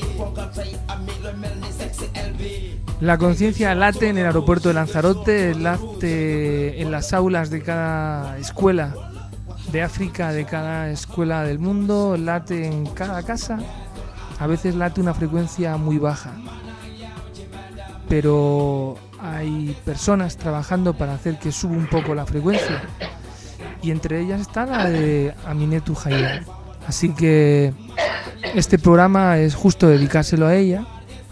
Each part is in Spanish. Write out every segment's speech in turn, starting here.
La conciencia late en el aeropuerto de Lanzarote, late en las aulas de cada escuela de África, de cada escuela del mundo, late en cada casa. A veces late una frecuencia muy baja, pero hay personas trabajando para hacer que suba un poco la frecuencia, y entre ellas está la de Aminetu Haidar. Así que este programa es justo dedicárselo a ella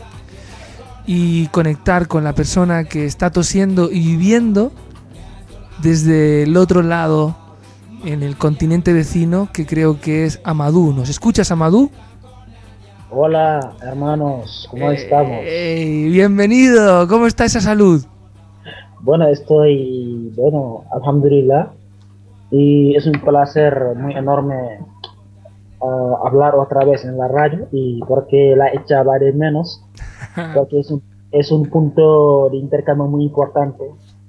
y conectar con la persona que está tosiendo y viviendo desde el otro lado, en el continente vecino, que creo que es Amadou. ¿Nos escuchas, Amadou? Hola, hermanos, ¿cómo estamos? Bienvenido, ¿cómo está esa salud? Bueno, alhamdulillah, y es un placer muy enorme hablar otra vez en la radio, y porque la echaba de menos, porque es un punto de intercambio muy importante,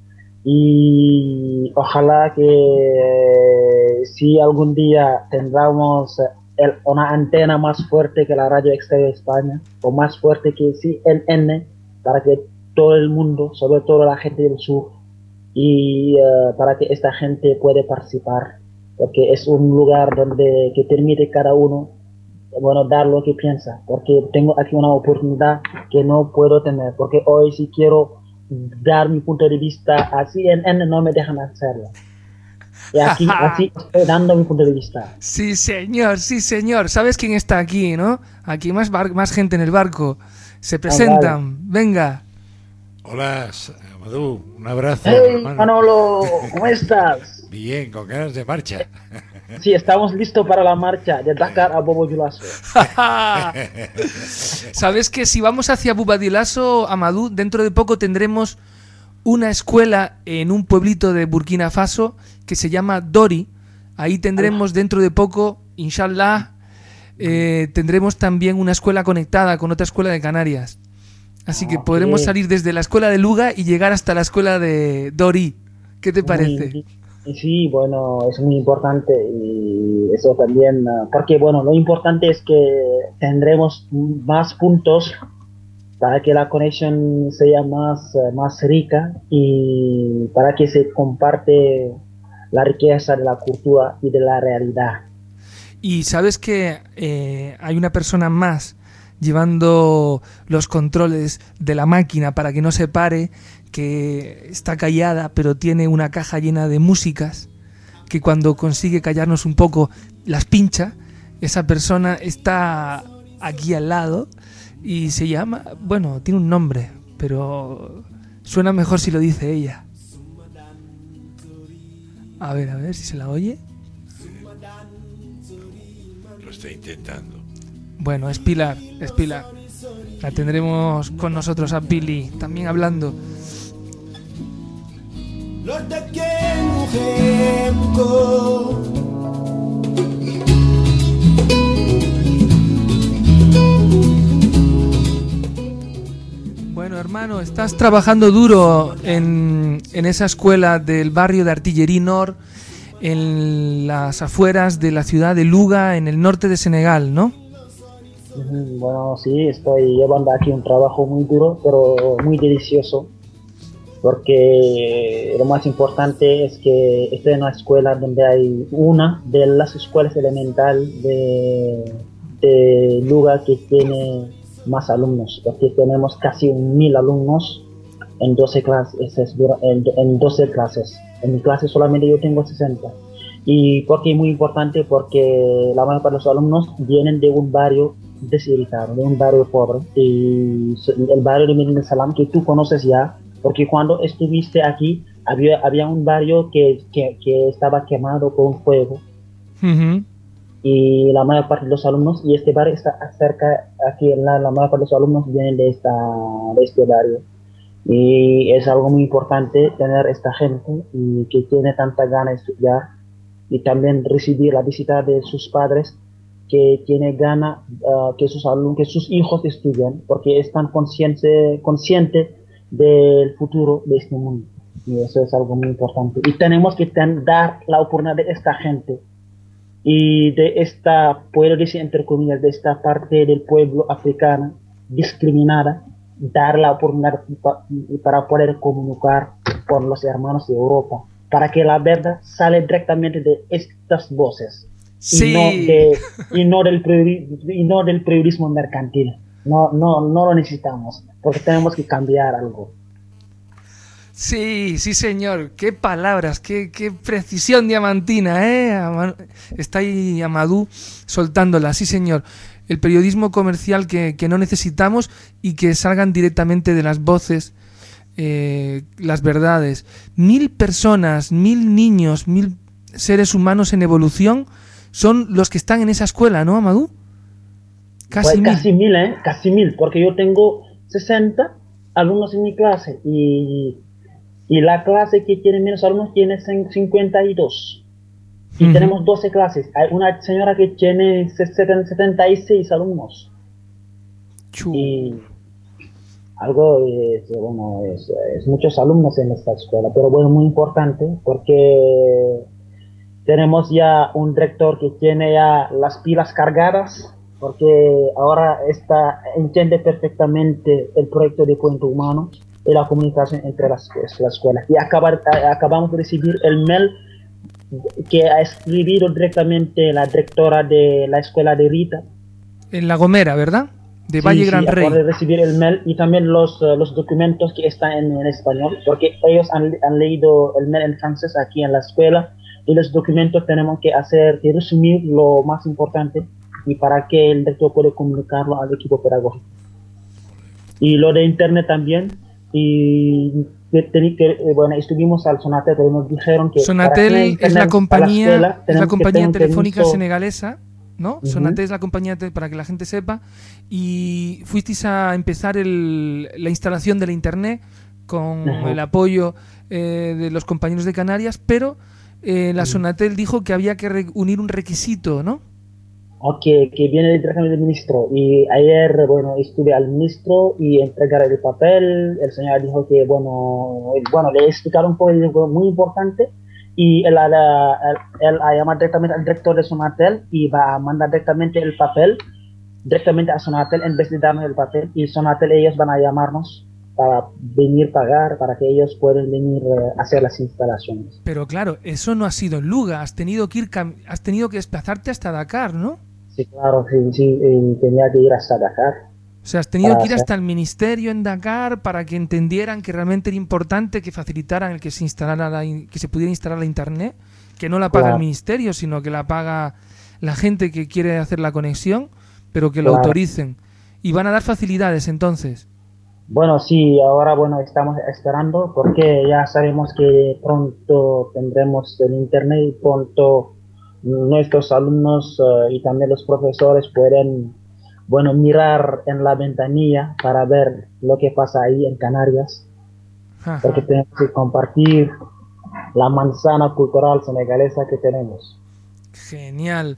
y ojalá que si algún día tendremos una antena más fuerte que la radio exterior de España, o más fuerte que CNN, para que todo el mundo, sobre todo la gente del sur, y para que esta gente pueda participar, porque es un lugar donde que permite cada uno, bueno, dar lo que piensa, porque tengo aquí una oportunidad que no puedo tener, porque hoy si quiero dar mi punto de vista a CNN no me dejan hacerlo. Y así estoy dando mi punto de vista. Sí, señor, sí, señor. ¿Sabes quién está aquí, no? Aquí más gente en el barco. Se presentan. Venga. Hola, Amadou. Un abrazo. Hey, hermano. Manolo, ¿cómo estás? Bien, con ganas de marcha. Sí, estamos listos para la marcha de Dakar a Bobo Dioulasso. ¿Sabes que si vamos hacia Bobo Dioulasso, Amadou, dentro de poco tendremos una escuela en un pueblito de Burkina Faso que se llama Dori? Ahí tendremos dentro de poco, inshallah, tendremos también una escuela conectada con otra escuela de Canarias. Así que podremos salir desde la escuela de Luga y llegar hasta la escuela de Dori. ¿Qué te parece? Sí, bueno, es muy importante, y eso también, porque bueno, lo importante es que tendremos más puntos para que la conexión sea más rica, y para que se comparte la riqueza de la cultura y de la realidad. Y sabes que hay una persona más llevando los controles de la máquina para que no se pare, que está callada pero tiene una caja llena de músicas, que cuando consigue callarnos un poco las pincha. Esa persona está aquí al lado y se llama, bueno, tiene un nombre, pero suena mejor si lo dice ella. A ver si se la oye. Lo estoy intentando. Bueno, es Pilar. La tendremos con nosotros a Pili también hablando. Bueno, hermano, estás trabajando duro en esa escuela del barrio de Artillería Nord, en las afueras de la ciudad de Luga, en el norte de Senegal, ¿no? Bueno, sí, estoy llevando aquí un trabajo muy duro, pero muy delicioso, porque lo más importante es que estoy en una escuela donde hay una de las escuelas elementales de Luga que tiene más alumnos, porque tenemos casi 1000 alumnos en 12 clases. En 12 clases. En mi clase solamente yo tengo 60. ¿Y por qué es muy importante? Porque la mayoría de los alumnos vienen de un barrio deshabitado, de un barrio pobre, y el barrio de Medina Salam, que tú conoces ya, porque cuando estuviste aquí había un barrio que estaba quemado por un fuego. Uh-huh. Y la mayor parte de los alumnos, y este barrio está cerca, aquí la mayor parte de los alumnos vienen de este barrio, y es algo muy importante tener esta gente y que tiene tanta gana de estudiar, y también recibir la visita de sus padres que tiene gana que sus hijos estudien, porque están conscientes del futuro de este mundo, y eso es algo muy importante, y tenemos que dar la oportunidad de esta gente y de esta, puedo decir entre comillas, de esta parte del pueblo africano discriminada, dar la oportunidad para poder comunicar con los hermanos de Europa, para que la verdad sale directamente de estas voces Sí. y no del periodismo mercantil. No lo necesitamos, porque tenemos que cambiar algo. Sí, sí, señor. Qué palabras, qué precisión diamantina, ¿eh? Está ahí Amadou soltándola, sí, señor. El periodismo comercial que no necesitamos y que salgan directamente de las voces, las verdades. 1000 personas, 1000 niños, 1000 seres humanos en evolución son los que están en esa escuela, ¿no, Amadou? Casi 1000, casi 1000, porque yo tengo 60 alumnos en mi clase y la clase que tiene menos alumnos tiene 52. Y tenemos 12 clases. Hay una señora que tiene 76 alumnos. Y algo es muchos alumnos en esta escuela, pero bueno, muy importante porque tenemos ya un director que tiene ya las pilas cargadas, porque ahora entiende perfectamente el proyecto de Cuento Humano y la comunicación entre las escuelas. Y acabamos de recibir el mail que ha escrito directamente la directora de la escuela de Rita. En La Gomera, ¿verdad? De Valle Gran Rey. Acabo de recibir el mail y también los documentos que están en español, porque ellos han leído el mail en francés aquí en la escuela, y los documentos tenemos que resumir lo más importante y para que el director pueda comunicarlo al equipo pedagógico. Y lo de internet también, y bueno, estuvimos al Sonatel, pero nos dijeron que Sonatel es la compañía telefónica senegalesa, ¿no? Sonatel es la compañía, para que la gente sepa, y fuisteis a empezar la instalación de la internet con el apoyo de los compañeros de Canarias, pero la Sonatel dijo que había que unir un requisito, ¿no? Que viene directamente del ministro, y ayer, bueno, estuve al ministro y entregar el papel. El señor dijo que, bueno, le explicaron un poco muy importante, y él ha llamado directamente al director de Sonatel y va a mandar directamente el papel directamente a Sonatel en vez de darnos el papel, y Sonatel ellos van a llamarnos para venir pagar, para que ellos puedan venir a hacer las instalaciones. Pero claro, eso no ha sido en Luga, has tenido que desplazarte hasta Dakar, ¿no? Sí, claro, sí, tenía que ir hasta Dakar. O sea, has tenido que ir hasta el ministerio en Dakar para que entendieran que realmente era importante que facilitaran el que se instalara que se pudiera instalar la internet, que no la paga el ministerio, sino que la paga la gente que quiere hacer la conexión, pero que lo autoricen. Y van a dar facilidades entonces. Bueno, sí, ahora estamos esperando, porque ya sabemos que pronto tendremos el internet y pronto nuestros alumnos y también los profesores pueden, mirar en la ventanilla para ver lo que pasa ahí en Canarias. Ajá. Porque tenemos que compartir la manzana cultural senegalesa que tenemos. Genial.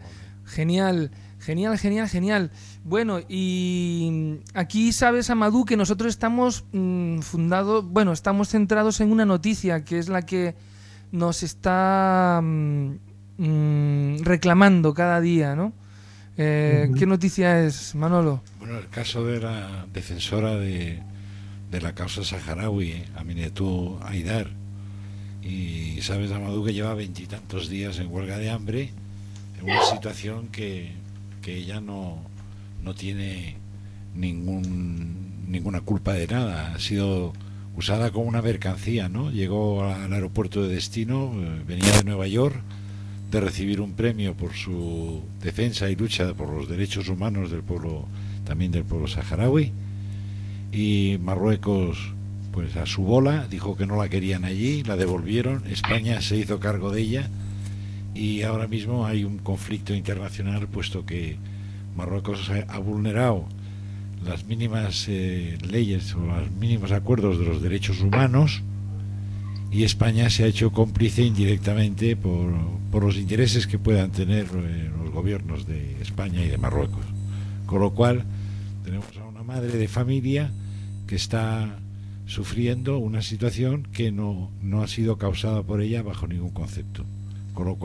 Bueno, y aquí sabes, Amadou, que nosotros estamos estamos centrados en una noticia que es la que nos está reclamando cada día, ¿no? ¿Qué noticia es, Manolo? Bueno, el caso de la defensora de la causa saharaui, Aminetou Haidar. Y sabes, Amadou, que lleva 20 y tantos días en huelga de hambre, en una situación que ella no tiene ninguna culpa de nada. Ha sido usada como una mercancía, ¿no? Llegó al aeropuerto de destino, venía de Nueva York, de recibir un premio por su defensa y lucha por los derechos humanos del pueblo saharaui, y Marruecos, pues a su bola, dijo que no la querían allí, la devolvieron. España se hizo cargo de ella, y ahora mismo hay un conflicto internacional, puesto que Marruecos ha vulnerado las mínimas leyes o los mínimos acuerdos de los derechos humanos, y España se ha hecho cómplice indirectamente por los intereses que puedan tener los gobiernos de España y de Marruecos. Con lo cual tenemos a una madre de familia que está sufriendo una situación que no ha sido causada por ella bajo ningún concepto. Con lo cual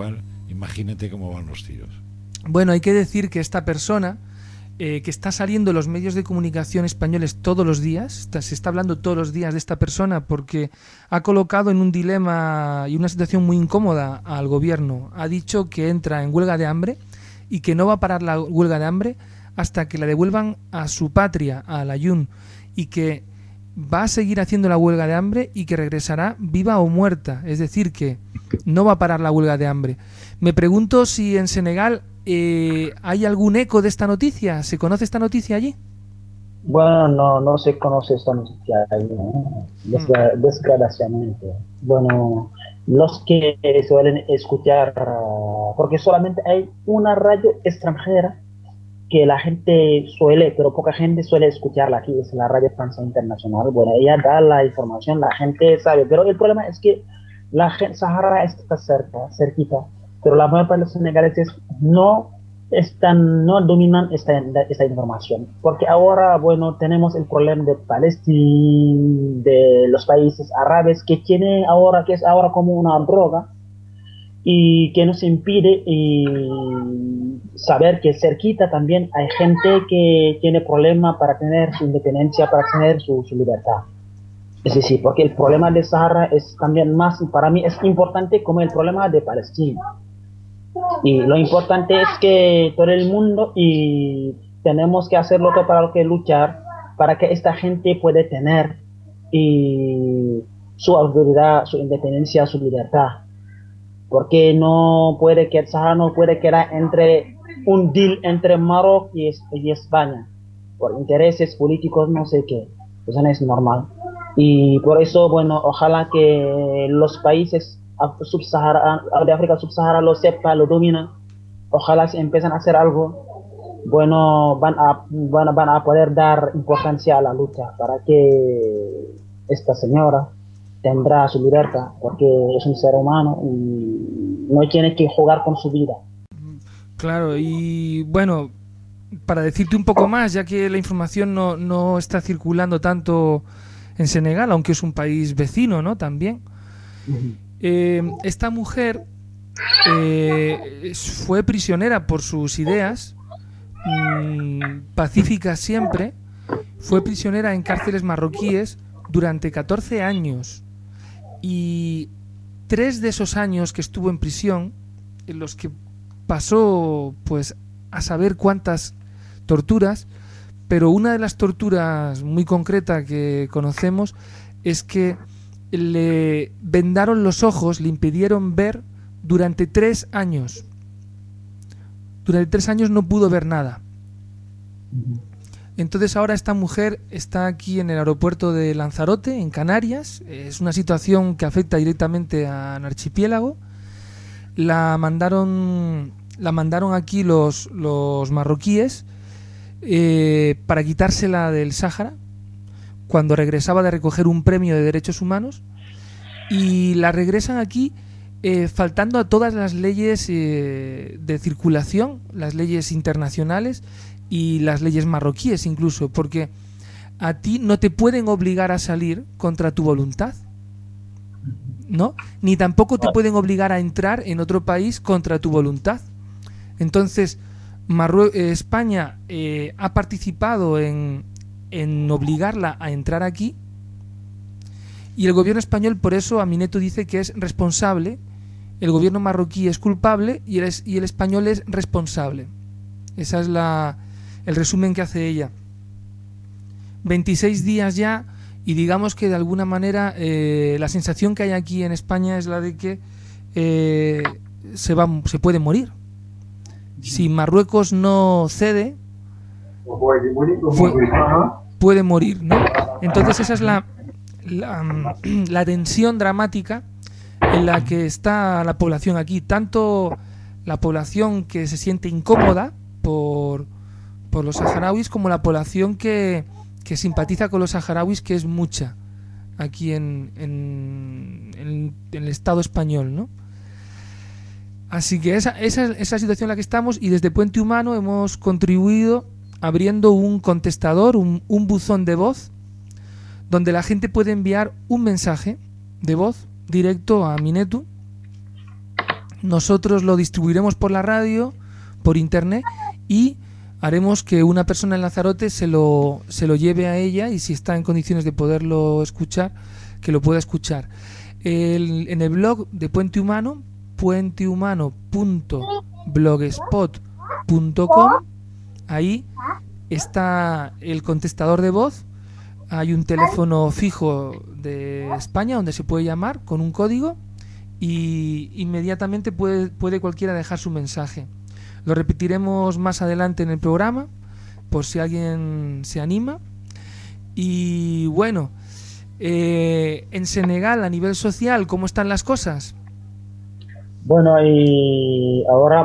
imagínate cómo van los tiros. Bueno, hay que decir que esta persona, que está saliendo en los medios de comunicación españoles todos los días, se está hablando todos los días de esta persona porque ha colocado en un dilema y una situación muy incómoda al gobierno. Ha dicho que entra en huelga de hambre y que no va a parar la huelga de hambre hasta que la devuelvan a su patria, a Layún, y que va a seguir haciendo la huelga de hambre y que regresará viva o muerta, es decir, que no va a parar la huelga de hambre. Me pregunto si en Senegal ¿hay algún eco de esta noticia? ¿Se conoce esta noticia allí? Bueno, no se conoce esta noticia ahí, ¿no? Desgraciadamente. Bueno, los que suelen escuchar, porque solamente hay una radio extranjera que la gente suele, pero poca gente suele escucharla aquí, es la Radio Francia Internacional. Bueno, ella da la información, la gente sabe, pero el problema es que la gente, Sahara está cerquita, pero la mayor parte de los senegaleses no dominan esta información, porque ahora, bueno, tenemos el problema de Palestina, de los países árabes, que es ahora como una droga, y que nos impide saber que cerquita también hay gente que tiene problemas para tener su independencia, para tener su libertad. Es decir, porque el problema de Sahara es también más, para mí es importante como el problema de Palestina. Y lo importante es que todo el mundo, y tenemos que hacer lo que para lo que luchar, para que esta gente pueda tener su autoridad, su independencia, su libertad. Porque no puede que el Sahara no puede quedar entre un deal entre Marruecos y España por intereses políticos, no sé qué. Eso no es normal. Y por eso, bueno, ojalá que los países de África subsahariana lo sepan, lo dominan. Ojalá se empiecen a hacer algo. Bueno, van a poder dar importancia a la lucha para que esta señora tendrá su libertad, porque es un ser humano y no tiene que jugar con su vida. Claro, y bueno, para decirte un poco más, ya que la información no está circulando tanto en Senegal, aunque es un país vecino, ¿no? También. Esta mujer fue prisionera por sus ideas, pacíficas siempre, fue prisionera en cárceles marroquíes durante 14 años. Y 3 de esos años que estuvo en prisión, en los que pasó pues a saber cuántas torturas, pero una de las torturas muy concretas que conocemos es que le vendaron los ojos, le impidieron ver durante 3 años. Durante 3 años no pudo ver nada. Entonces ahora esta mujer está aquí en el aeropuerto de Lanzarote, en Canarias. Es una situación que afecta directamente al archipiélago. La mandaron aquí los marroquíes para quitársela del Sáhara cuando regresaba de recoger un premio de derechos humanos, y la regresan aquí faltando a todas las leyes de circulación, las leyes internacionales y las leyes marroquíes incluso, porque a ti no te pueden obligar a salir contra tu voluntad, ¿no? Ni tampoco te pueden obligar a entrar en otro país contra tu voluntad. Entonces España ha participado en obligarla a entrar aquí, y el gobierno español, por eso Aminetu dice que es responsable. El gobierno marroquí es culpable y el español es responsable. Esa es el resumen que hace ella. 26 días ya, y digamos que de alguna manera la sensación que hay aquí en España es la de que se puede morir. Si Marruecos no cede, puede morir, ¿no? Entonces esa es la tensión dramática en la que está la población aquí, tanto la población que se siente incómoda por los saharauis, como la población que simpatiza con los saharauis, que es mucha aquí en el Estado español, ¿no? Así que esa es la situación en la que estamos, y desde Puente Humano hemos contribuido abriendo un contestador, un buzón de voz, donde la gente puede enviar un mensaje de voz directo a Aminetu, nosotros lo distribuiremos por la radio, por internet, y haremos que una persona en Lanzarote se lo lleve a ella, y si está en condiciones de poderlo escuchar, que lo pueda escuchar. En el blog de Puente Humano, puentehumano.blogspot.com, ahí está el contestador de voz. Hay un teléfono fijo de España donde se puede llamar con un código, y inmediatamente puede cualquiera dejar su mensaje. Lo repetiremos más adelante en el programa por si alguien se anima. Y bueno, en Senegal, a nivel social, ¿cómo están las cosas? Bueno, y ahora,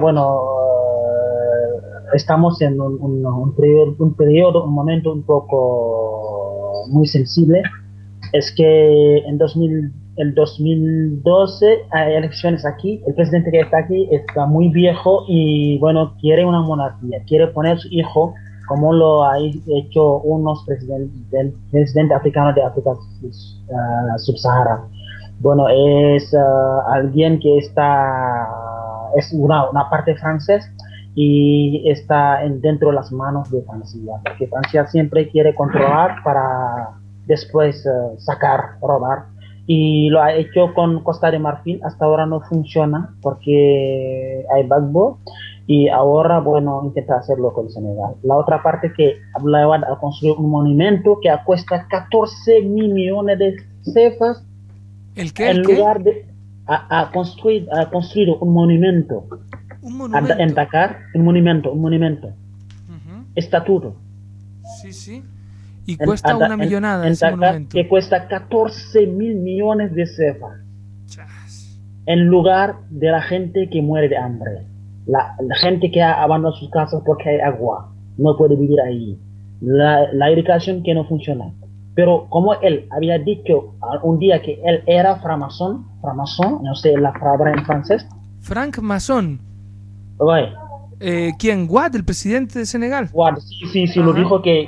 estamos en un periodo, un momento un poco muy sensible. Es que en el 2012 hay elecciones aquí. El presidente que está aquí está muy viejo y, bueno, quiere una monarquía. Quiere poner su hijo, como lo ha hecho unos presidente africano de África subsahara. Bueno, es alguien que es una parte francés y está dentro de las manos de Francia, porque Francia siempre quiere controlar para después sacar, robar, y lo ha hecho con Costa de Marfil. Hasta ahora no funciona porque hay Gbagbo, y ahora, bueno, intenta hacerlo con Senegal. La otra parte que hablaba de construir un monumento que cuesta 14 mil millones de cefas. ¿El qué? En lugar de construir un monumento. ¿Un monumento? En Dakar, un monumento. Uh-huh. Estatuto. Sí. Y cuesta una millonada ese Dakar, monumento. que cuesta 14 mil millones de cefas. Chas. En lugar de la gente que muere de hambre. La gente que ha abandonado sus casas porque hay agua. No puede vivir ahí. La irrigación que no funciona. Pero como él había dicho un día que él era framasón, no sé la palabra en francés. Frank Masson. Ouais. ¿Quién? Wade, el presidente de Senegal. Wade, sí, lo dijo que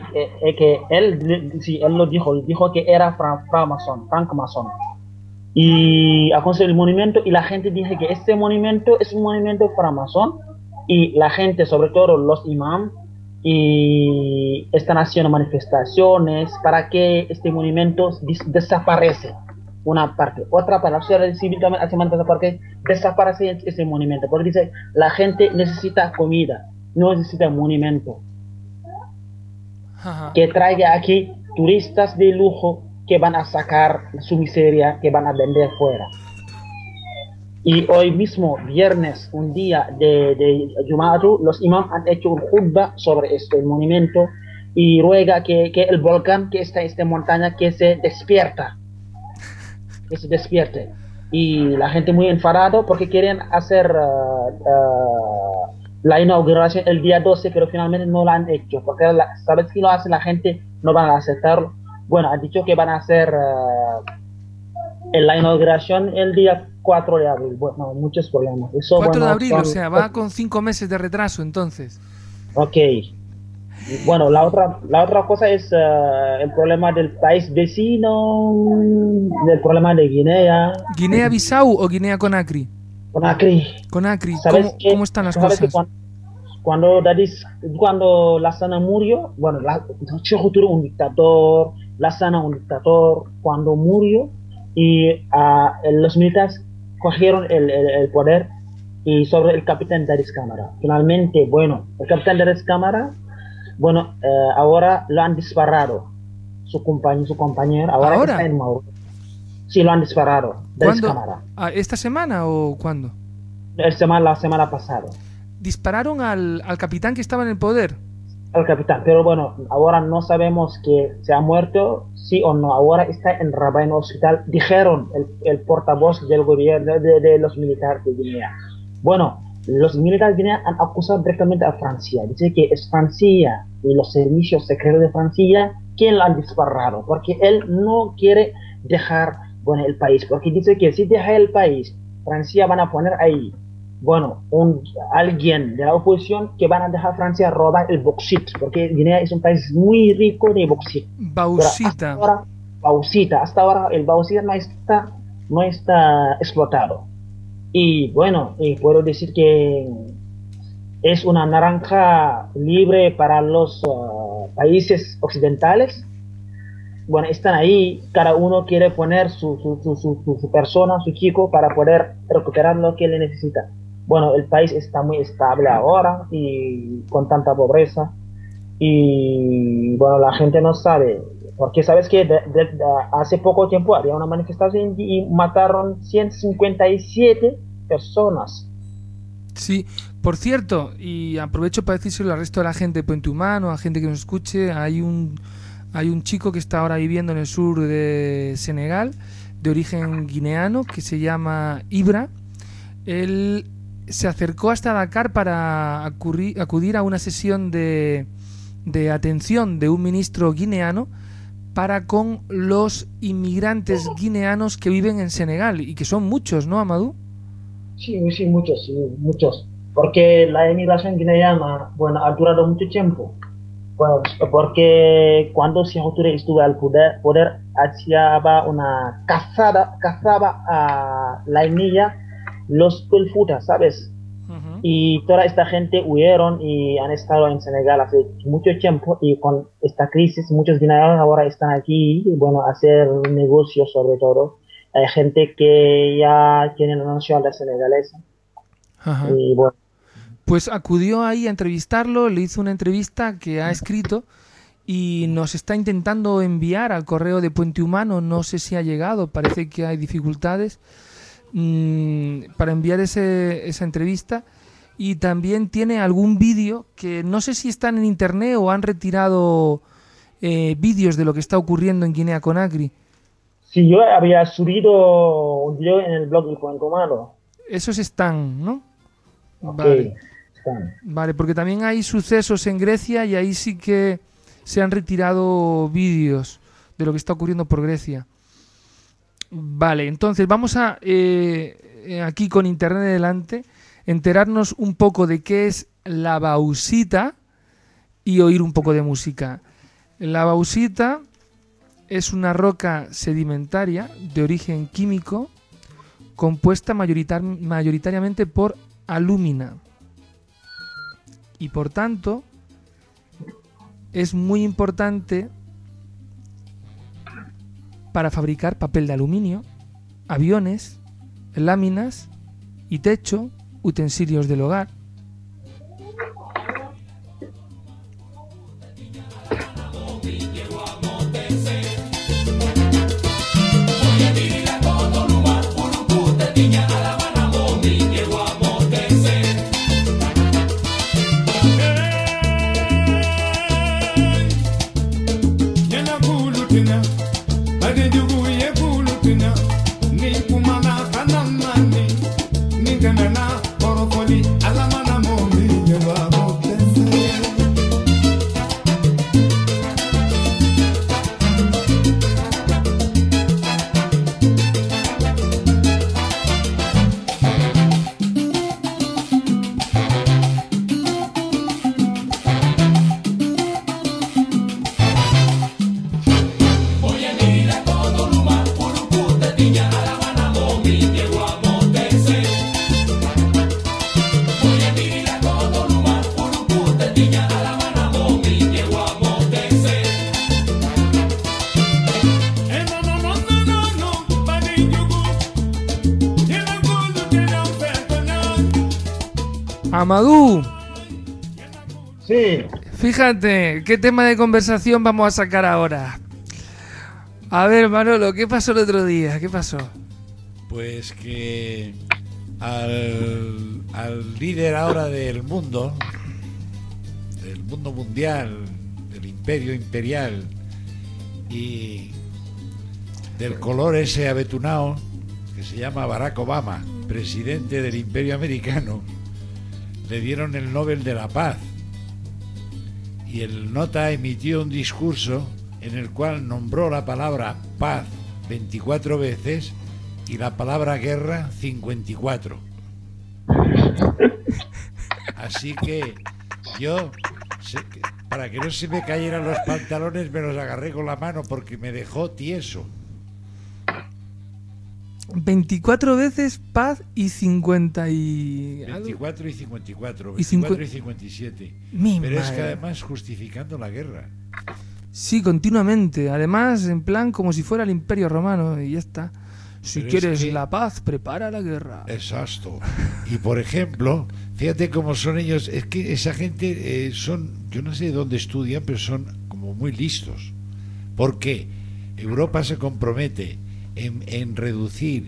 él lo dijo que era Frank Masson. Y ha construido el monumento, y la gente dice que este monumento es un monumento framasón, y la gente, sobre todo los imams, y están haciendo manifestaciones para que este monumento desaparece. Una parte. Otra parte, la sociedad civil también hace manifestaciones para que desaparece ese monumento, porque dice, la gente necesita comida, no necesita monumento. Ajá. Que traiga aquí turistas de lujo que van a sacar su miseria, que van a vender fuera. Y hoy mismo, viernes, un día de Jumatu, los imams han hecho un khutbah sobre este monumento, y ruega que el volcán que está en esta montaña que se despierte. Y la gente muy enfadado porque quieren hacer la inauguración el día 12, pero finalmente no la han hecho, porque sabes si lo hace la gente no van a aceptarlo. Bueno, han dicho que van a hacer la inauguración el día 4 de abril. Bueno, muchos problemas. Eso, 4 de abril, o sea, va con 5 meses de retraso entonces. Ok. Bueno, la otra cosa es el problema del país vecino, del problema de Guinea. ¿Guinea-Bissau o Guinea-Conakry? Conakry. ¿Cómo están las cosas? Cuando Lassana murió, bueno, Sékou Touré un dictador, Lassana un dictador, cuando murió, y los militares cogieron el poder, y sobre el capitán Dadis Camara. Finalmente, bueno, el capitán Dadis Camara, bueno, ahora lo han disparado. Su compañero, ahora está en Mauro. Sí, lo han disparado. ¿Cuándo? ¿Esta semana o cuándo? La semana pasada. ¿Dispararon al capitán que estaba en el poder? Al capitán, pero bueno, ahora no sabemos que se ha muerto, sí o no. Ahora está en Rabat, en el hospital. Dijeron el portavoz del gobierno de los militares de Guinea. Bueno, los militares de Guinea han acusado directamente a Francia. Dice que es Francia y los servicios secretos de Francia quien lo han disparado, porque él no quiere dejar, bueno, el país, porque dice que si deja el país, Francia van a poner ahí, bueno, alguien de la oposición que van a dejar Francia robar el bauxite, porque Guinea es un país muy rico de bauxite. Bauxita. Hasta ahora el bauxita no está explotado. Y bueno, puedo decir que es una naranja libre para los países occidentales. Bueno, están ahí, cada uno quiere poner su persona, su chico, para poder recuperar lo que le necesita. Bueno, el país está muy estable ahora y con tanta pobreza. Y bueno, la gente no sabe, porque sabes que hace poco tiempo había una manifestación y mataron 157 personas. Sí, por cierto, y aprovecho para decírselo al resto de la gente de Puente Humano, a gente que nos escuche, hay un chico que está ahora viviendo en el sur de Senegal, de origen guineano, que se llama Ibra. Él se acercó hasta Dakar para acudir a una sesión de atención de un ministro guineano para con los inmigrantes guineanos que viven en Senegal, y que son muchos, ¿no, Amadou? Sí, sí, muchos, sí, muchos. Porque la emigración guineana, bueno, ha durado mucho tiempo. Pues, porque cuando Sékou Touré estuvo al poder hacía una cazaba a la etnia, los Pelfutas, ¿sabes? Uh-huh. Y toda esta gente huyeron y han estado en Senegal hace mucho tiempo, y con esta crisis muchos guineanos ahora están aquí, bueno, a hacer negocios sobre todo. Hay gente que ya tiene la nacionalidad senegalesa. Uh-huh. Y bueno, pues acudió ahí a entrevistarlo, le hizo una entrevista que ha escrito y nos está intentando enviar al correo de Puente Humano. No sé si ha llegado, parece que hay dificultades para enviar esa entrevista. Y también tiene algún vídeo que no sé si están en internet o han retirado vídeos de lo que está ocurriendo en Guinea Conakry. sí, yo había subido un video en el blog de Puente Humano. Esos están, ¿no? Okay. Vale. Vale, porque también hay sucesos en Grecia y ahí sí que se han retirado vídeos de lo que está ocurriendo por Grecia. Vale, entonces vamos a, aquí con internet delante, enterarnos un poco de qué es la bauxita y oír un poco de música. La bauxita es una roca sedimentaria de origen químico compuesta mayoritariamente por alúmina. Y por tanto es muy importante para fabricar papel de aluminio, aviones, láminas y techo, utensilios del hogar. Amadou, sí, fíjate qué tema de conversación vamos a sacar ahora. A ver, Manolo, ¿qué pasó el otro día? ¿Qué pasó? Pues que al líder ahora del mundo mundial, del imperio imperial y del color ese abetunado, que se llama Barack Obama, presidente del imperio americano, le dieron el Nobel de la Paz, y el nota emitió un discurso en el cual nombró la palabra paz 24 veces y la palabra guerra 54. Así que yo, para que no se me cayeran los pantalones, me los agarré con la mano porque me dejó tieso. 24 veces paz y 50 y... 24 y 54, Y 24 y 57. Mi Pero es que madre. además justificando la guerra. Sí, continuamente. Además, en plan como si fuera el Imperio Romano y ya está. Si Pero es quieres que- la paz, prepara la guerra. Exacto. Y por ejemplo, fíjate cómo son ellos. Es que esa gente son, yo no sé de dónde estudian, pero son como muy listos. Porque Europa se compromete en reducir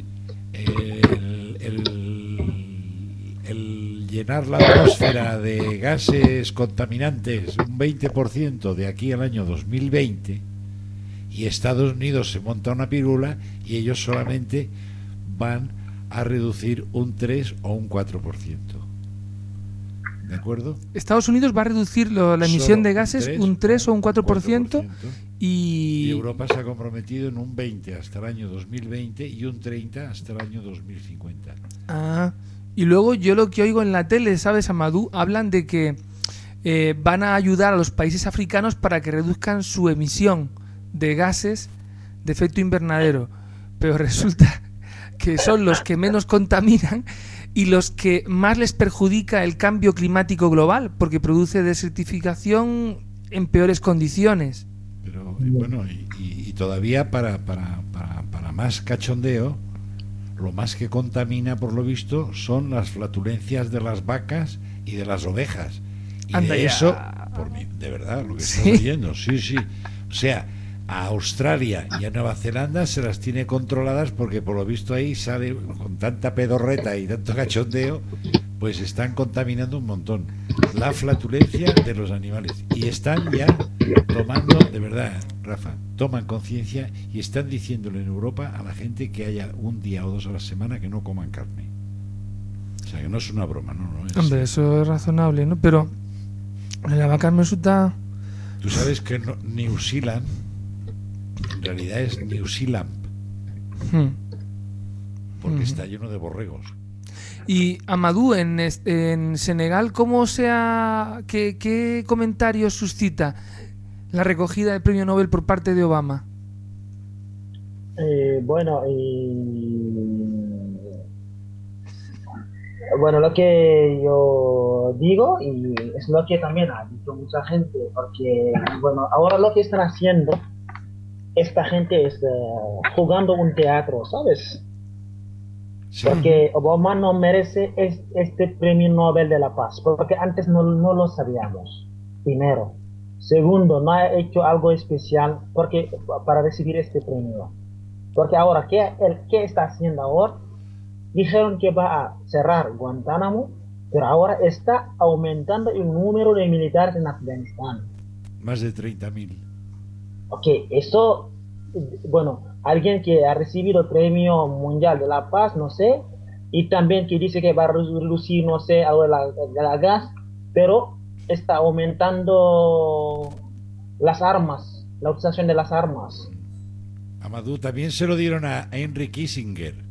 el llenar la atmósfera de gases contaminantes un 20% de aquí al año 2020, y Estados Unidos se monta una pirula y ellos solamente van a reducir un 3 o un 4%. ¿De acuerdo? Estados Unidos va a reducir la emisión Solo de gases un 3 o un 4%, Y y Europa se ha comprometido en un 20 hasta el año 2020 y un 30 hasta el año 2050. Ah, y luego yo lo que oigo en la tele, ¿sabes, Amadou? Hablan de que van a ayudar a los países africanos para que reduzcan su emisión de gases de efecto invernadero. Pero resulta que son los que menos contaminan y los que más les perjudica el cambio climático global, porque produce desertificación en peores condiciones. Pero bueno, y todavía para más cachondeo, lo más que contamina, por lo visto, son las flatulencias de las vacas y de las ovejas. Y Anda de ya. eso, por mí, de verdad, lo que Sí. estás oyendo, sí, sí. O sea, a Australia y a Nueva Zelanda se las tiene controladas porque por lo visto ahí sale con tanta pedorreta y tanto cachondeo, pues están contaminando un montón la flatulencia de los animales y están ya tomando, de verdad, Rafa, toman conciencia y están diciéndole en Europa a la gente que haya un día o 2 a la semana que no coman carne. O sea, que no es una broma, no es. Hombre, eso es razonable, ¿no? Pero la vaca me resulta... Tú sabes que New Zealand en realidad es New Zealand Hmm. porque Ujú. está lleno de borregos. Y Amadou, en Senegal, ¿qué comentarios suscita la recogida del premio Nobel por parte de Obama? Bueno, bueno, lo que yo digo, y es lo que también ha dicho mucha gente, porque, bueno, ahora lo que están haciendo, esta gente es jugando un teatro, ¿sabes? Sí. Porque Obama no merece este premio Nobel de la Paz, porque antes no lo sabíamos, primero. Segundo, no ha hecho algo especial para recibir este premio. Porque ahora, ¿qué está haciendo ahora? Dijeron que va a cerrar Guantánamo, pero ahora está aumentando el número de militares en Afganistán. Más de 30.000. Ok, eso, bueno, alguien que ha recibido el premio mundial de la paz, no sé, y también que dice que va a reducir, no sé, algo de la gas, pero está aumentando las armas, la utilización de las armas. Amadou, también se lo dieron a Henry Kissinger.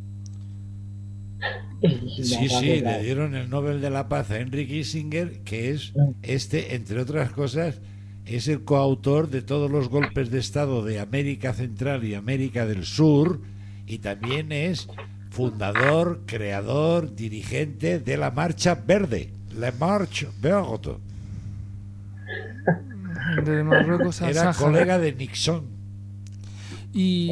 Sí, sí, le dieron el Nobel de la Paz a Henry Kissinger, que es entre otras cosas, es el coautor de todos los golpes de Estado de América Central y América del Sur, y también es fundador, creador, dirigente de la Marcha Verde, la Marche Verde. De Marruecos a Era Sáhara. colega de Nixon. Y,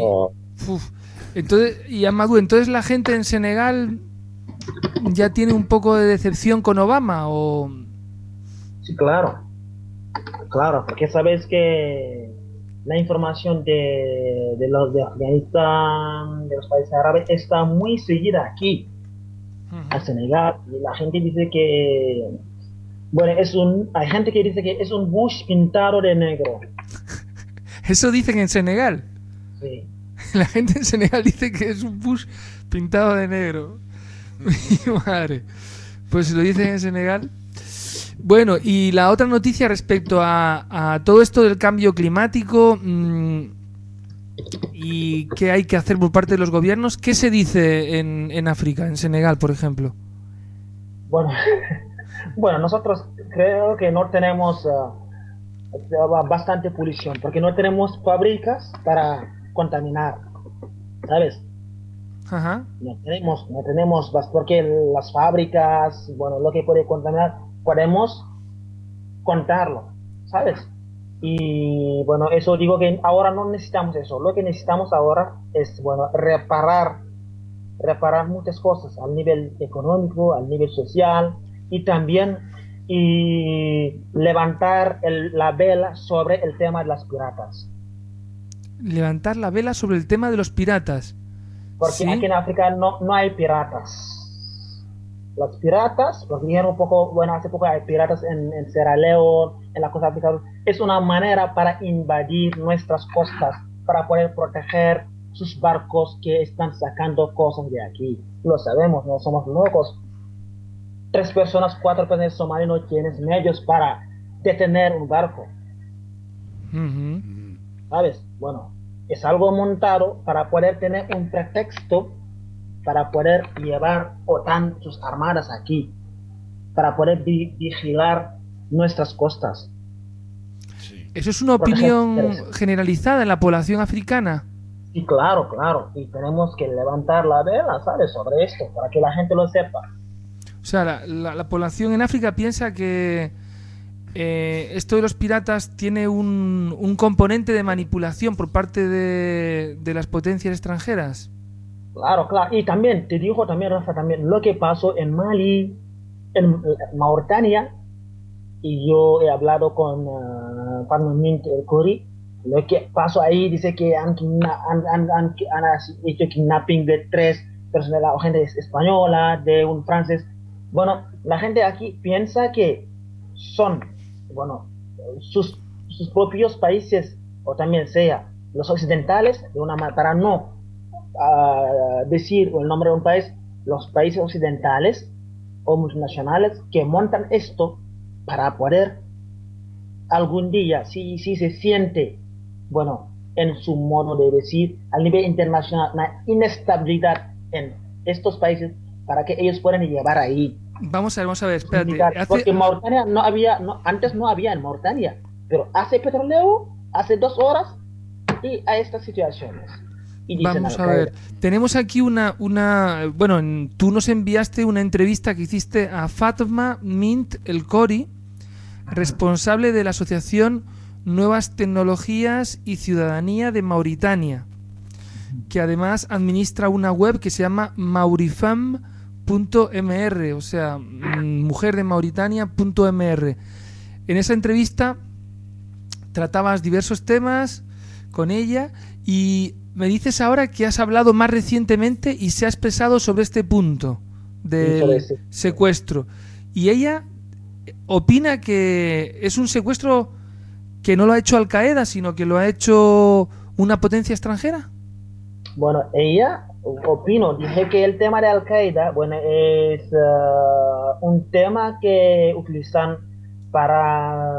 y Amadou, entonces la gente en Senegal ya tiene un poco de decepción con Obama, o... Sí, claro, porque sabes que la información de los de Afganistán, de los países árabes, está muy seguida aquí, a Senegal, y la gente dice que, bueno, hay gente que dice que es un Bush pintado de negro. Eso dicen en Senegal. Sí. La gente en Senegal dice que es un Bush pintado de negro. Mi madre. Pues si lo dicen en Senegal. Bueno, y la otra noticia respecto a todo esto del cambio climático y qué hay que hacer por parte de los gobiernos, ¿qué se dice en África, en Senegal, por ejemplo? Bueno, nosotros creo que no tenemos bastante polución, porque no tenemos fábricas para contaminar, ¿sabes? Ajá. No tenemos, porque las fábricas, bueno, lo que puede contaminar, podemos contarlo, ¿sabes? Y bueno, eso digo que ahora no necesitamos eso. Lo que necesitamos ahora es, bueno, reparar muchas cosas al nivel económico, al nivel social y también levantar la vela sobre el tema de las piratas. Levantar la vela sobre el tema de los piratas. Porque aquí ¿Sí? en África no hay piratas. Los piratas, porque dijeron un poco, bueno, hace poco hay piratas en Sierra Leone, en la costa africana, es una manera para invadir nuestras costas, para poder proteger sus barcos que están sacando cosas de aquí. Lo sabemos, no somos locos. 3 personas, 4 personas somalíes no tienen medios para detener un barco, Ujú. ¿sabes? Bueno, es algo montado para poder tener un pretexto para poder llevar OTAN sus armadas aquí, para poder vigilar nuestras costas. Sí. ¿Eso es una Proteger opinión intereses. generalizada en la población africana? Y claro, claro, y tenemos que levantar la vela, ¿sabes? Sobre esto, para que la gente lo sepa. O sea, la población en África piensa que esto de los piratas tiene un componente de manipulación por parte de las potencias extranjeras. Claro, claro. Y también, te digo también, Rafa, también lo que pasó en Mali, en Mauritania, y yo he hablado con Parliament El Khoury. Lo que pasó ahí dice que han hecho kidnapping de 3 personas, la gente española, de un francés. Bueno, la gente aquí piensa que son, bueno, sus propios países, o también sea los occidentales, de una para no decir el nombre de un país, los países occidentales o multinacionales que montan esto para poder algún día, si se siente, bueno, en su modo de decir, a nivel internacional, una inestabilidad en estos países para que ellos puedan llevar ahí Vamos a ver, sus espérate. militares. Porque en Mauritania no había, antes no había en Mauritania, pero hace petróleo, hace 2 horas y a estas situaciones. Y dicen Vamos Al a ver. Qaeda. Tenemos aquí bueno, tú nos enviaste una entrevista que hiciste a Fatma Mint El Khoury, responsable de la asociación Nuevas Tecnologías y Ciudadanía de Mauritania, que además administra una web que se llama maurifam.mr, o sea, mujerdemauritania.mr. En esa entrevista tratabas diversos temas con ella y me dices ahora que has hablado más recientemente y se ha expresado sobre este punto Y sobre del ese- secuestro. Y ella opina que es un secuestro que no lo ha hecho Al Qaeda, sino que lo ha hecho una potencia extranjera. Bueno, ella, opino, dije que el tema de Al Qaeda, bueno, es un tema que utilizan para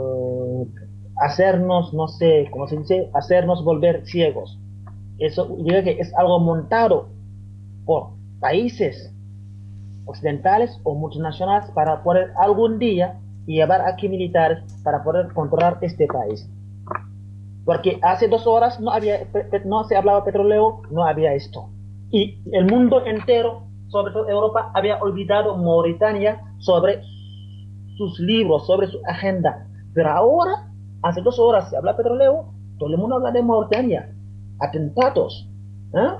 hacernos, no sé, ¿cómo se dice? Hacernos volver ciegos. Eso, digo que es algo montado por países occidentales o multinacionales para poder algún día llevar aquí militares para poder controlar este país. Porque hace 2 horas no se hablaba de petróleo, no había esto. Y el mundo entero, sobre todo Europa, había olvidado Mauritania sobre sus libros, sobre su agenda. Pero ahora, hace 2 horas se habla de petróleo, todo el mundo habla de Mauritania, atentados, ¿eh?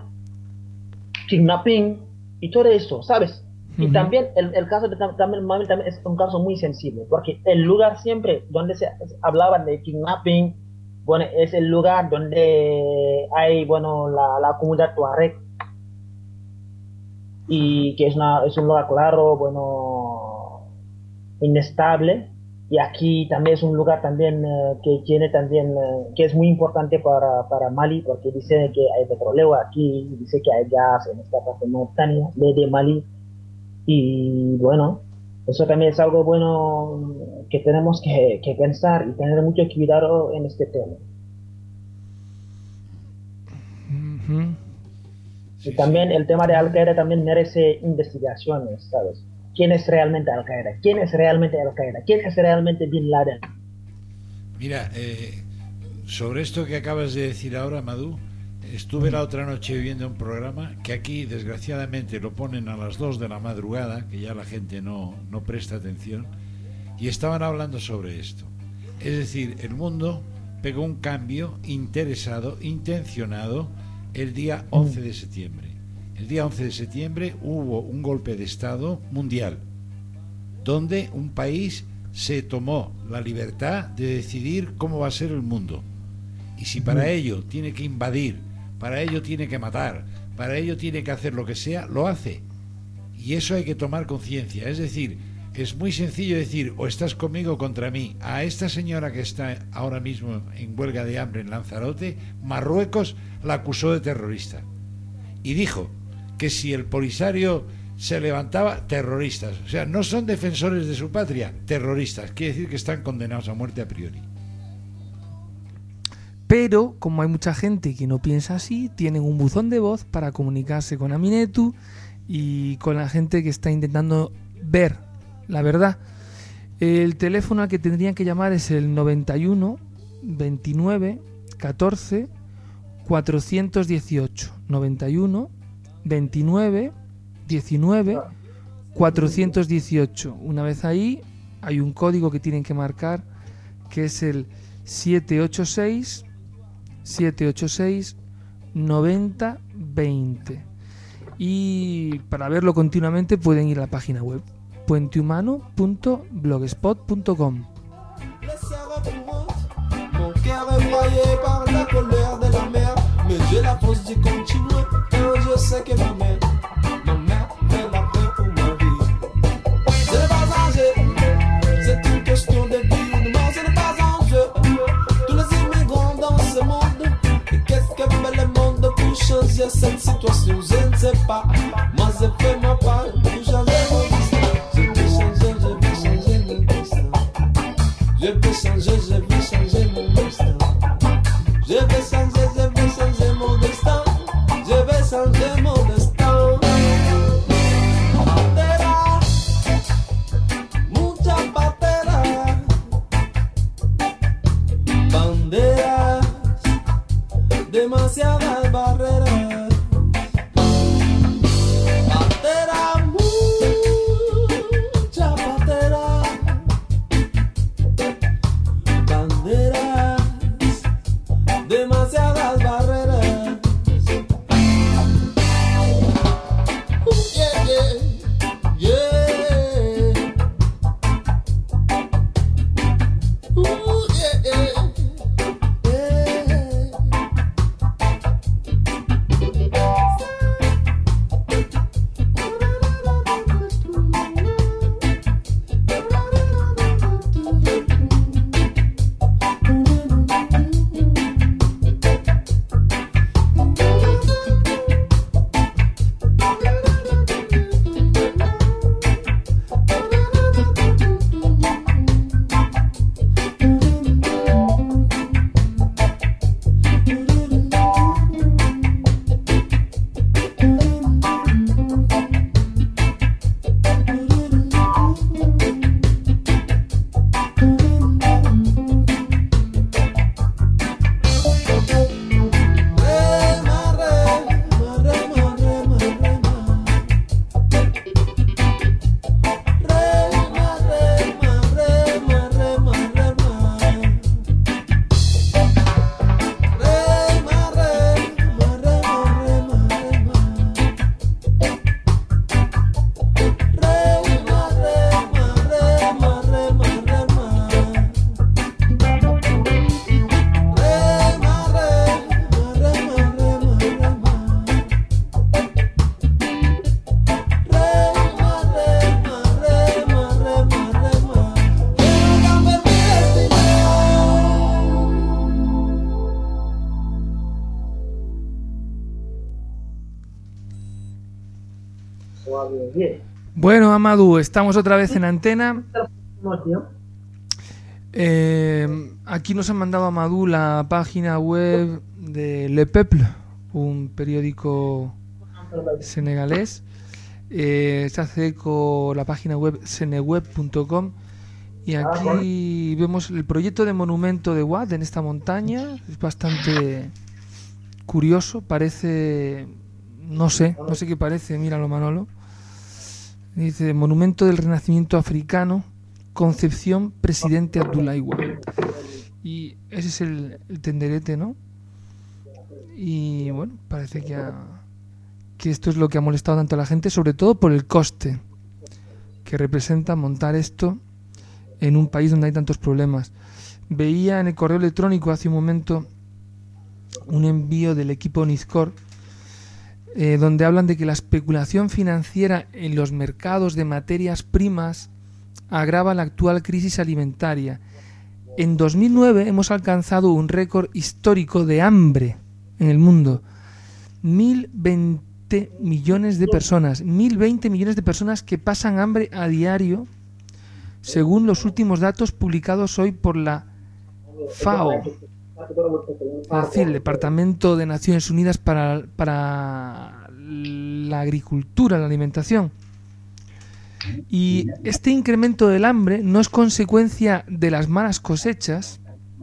Kidnapping y todo eso, ¿sabes? Y también el caso de también es un caso muy sensible, porque el lugar siempre donde se hablaba de kidnapping, bueno, es el lugar donde hay, bueno, la comunidad Tuareg, y que es un lugar, claro, bueno, inestable. Y aquí también es un lugar también que tiene también, que es muy importante para Mali, porque dice que hay petróleo aquí, dice que hay gas en esta parte de Mauritania, de Mali. Y bueno, eso también es algo bueno que tenemos que pensar y tener mucho cuidado en este tema. Uh-huh. Y Sí, también sí. el tema de Al Qaeda también merece investigaciones, ¿sabes? ¿Quién es realmente Al Qaeda? ¿Quién es realmente Al Qaeda? ¿Quién es realmente Bin Laden? Mira, sobre esto que acabas de decir ahora, Madú, estuve la otra noche viendo un programa que aquí desgraciadamente lo ponen a las 2 de la madrugada, que ya la gente no presta atención, y estaban hablando sobre esto. Es decir, el mundo pegó un cambio interesado, intencionado, el día 11 de septiembre. El día 11 de septiembre hubo un golpe de Estado mundial, donde un país se tomó la libertad de decidir cómo va a ser el mundo. Y si para ello tiene que invadir, para ello tiene que matar, para ello tiene que hacer lo que sea, lo hace. Y eso hay que tomar conciencia. Es decir, es muy sencillo decir, o estás conmigo o contra mí. A esta señora que está ahora mismo en huelga de hambre en Lanzarote, Marruecos la acusó de terrorista. Y dijo que si el Polisario se levantaba, terroristas. O sea, no son defensores de su patria, terroristas. Quiere decir que están condenados a muerte a priori. Pero, como hay mucha gente que no piensa así, tienen un buzón de voz para comunicarse con Aminetu y con la gente que está intentando ver la verdad. El teléfono al que tendrían que llamar es el 91 29 14 418. 91 29 19 418. Una vez ahí hay un código que tienen que marcar, que es el 786 9020. Y para verlo continuamente pueden ir a la página web puentehumano.blogspot.com. Mon cœur est broyé par la colère de la mer, mais j'ai la force de continuer, car je sais que ma mère fait la paix pour ma vie. Ce n'est pas un jeu, c'est une question de vie ou de mort, ce n'est pas un jeu. Tous les immigrants dans ce monde, et qu'est-ce que fait le monde pour changer cette situation, je ne sais pas. Moi j'ai fait ma part pour changer mon destin. Je vais changer mon destin. Je vais changer mon destin. Je vais changer mon destin. Je vais changer mon destin. Pantera, mucha pantera. Banderas, demasiadas barreras. Pantera, mucha pantera. Banderas, demasiadas barreras. Yeah, yeah, yeah. Yeah, yeah, Bueno, Amadou, estamos otra vez en antena. Aquí nos han mandado a Amadou la página web de Le Peuple, un periódico senegalés. Se hace eco la página web seneweb.com y aquí vemos el proyecto de monumento de Ouad en esta montaña. Es bastante curioso, parece, no sé qué parece, míralo Manolo. Dice, monumento del renacimiento africano, Concepción, presidente Abdoulaye Wade. Y ese es el tenderete, ¿no? Y bueno, parece que esto es lo que ha molestado tanto a la gente, sobre todo por el coste que representa montar esto en un país donde hay tantos problemas. Veía en el correo electrónico hace un momento un envío del equipo Nizcor, donde hablan de que la especulación financiera en los mercados de materias primas agrava la actual crisis alimentaria. En 2009 hemos alcanzado un récord histórico de hambre en el mundo. 1.020 millones de personas. 1.020 millones de personas que pasan hambre a diario, según los últimos datos publicados hoy por la FAO, es decir, el Departamento de Naciones Unidas para la Agricultura, la Alimentación. Y este incremento del hambre no es consecuencia de las malas cosechas,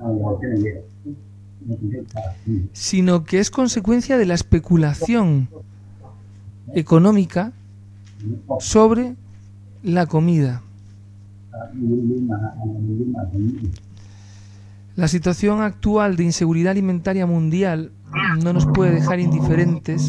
sino que es consecuencia de la especulación económica sobre la comida. La situación actual de inseguridad alimentaria mundial no nos puede dejar indiferentes,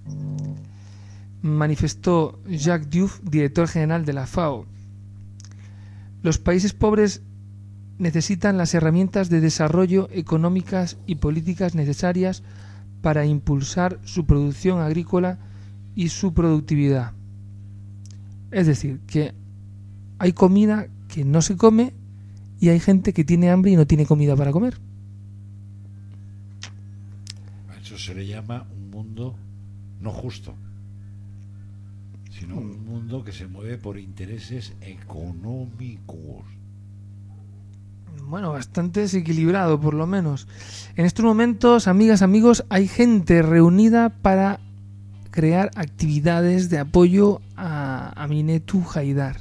manifestó Jacques Diouf, director general de la FAO. Los países pobres necesitan las herramientas de desarrollo económicas y políticas necesarias para impulsar su producción agrícola y su productividad. Es decir, que hay comida que no se come y hay gente que tiene hambre y no tiene comida para comer. A eso se le llama un mundo no justo, sino un mundo que se mueve por intereses económicos. Bueno, bastante desequilibrado, por lo menos. En estos momentos, amigas, amigos, hay gente reunida para crear actividades de apoyo a Aminetou Haidar.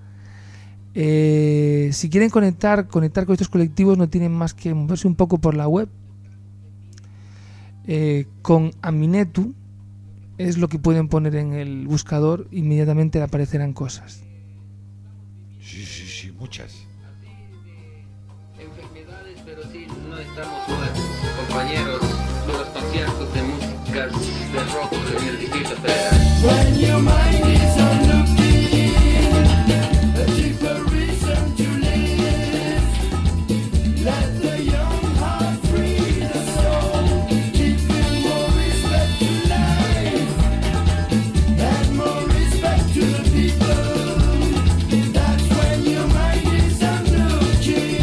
Si quieren conectar con estos colectivos, no tienen más que moverse un poco por la web. Con Aminetou es lo que pueden poner en el buscador, inmediatamente le aparecerán cosas. Sí, muchas. Enfermedades, pero sí, no estamos muertos, compañeros de los conciertos de música de rock en el Distrito Federal. When your mind is on looking, a deeper reason to live. Let the young heart free the soul, giving more respect to life and more respect to the people. That's when your mind is on looking.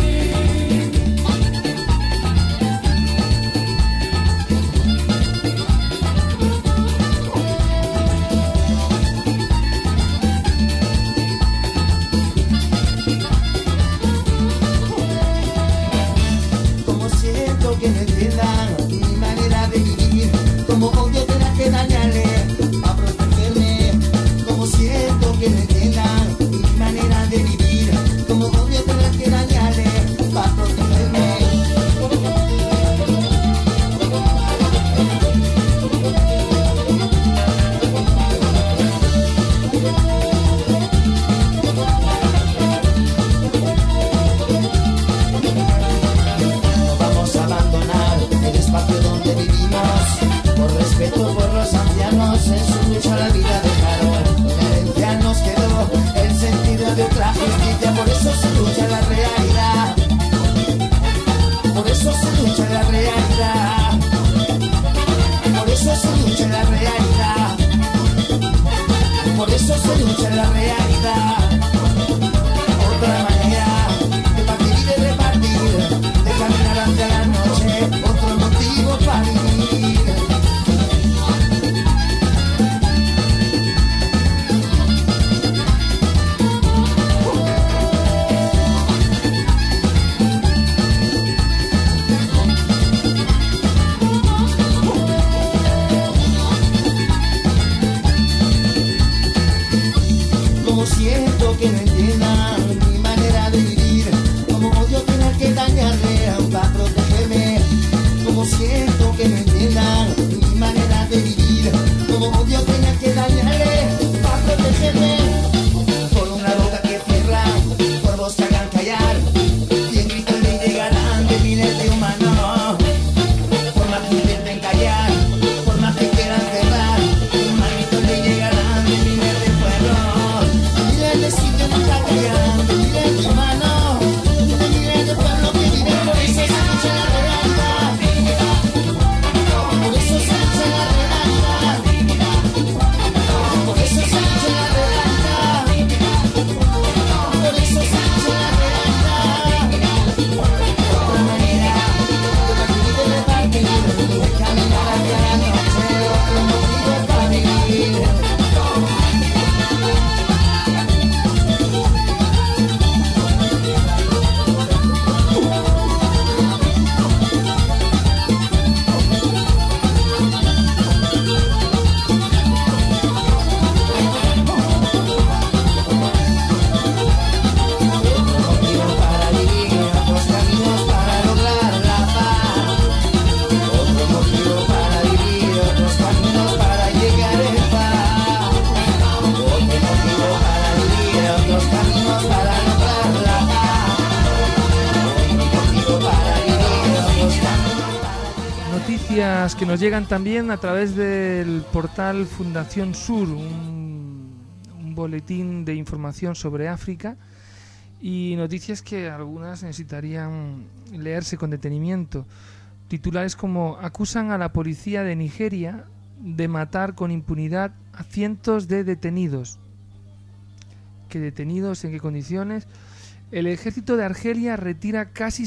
noticias que nos llegan también a través del portal Fundación Sur, un boletín de información sobre África, y noticias que algunas necesitarían leerse con detenimiento. Titulares como: acusan a la policía de Nigeria de matar con impunidad a cientos de detenidos. ¿Qué detenidos? ¿En qué condiciones? El ejército de Argelia retira casi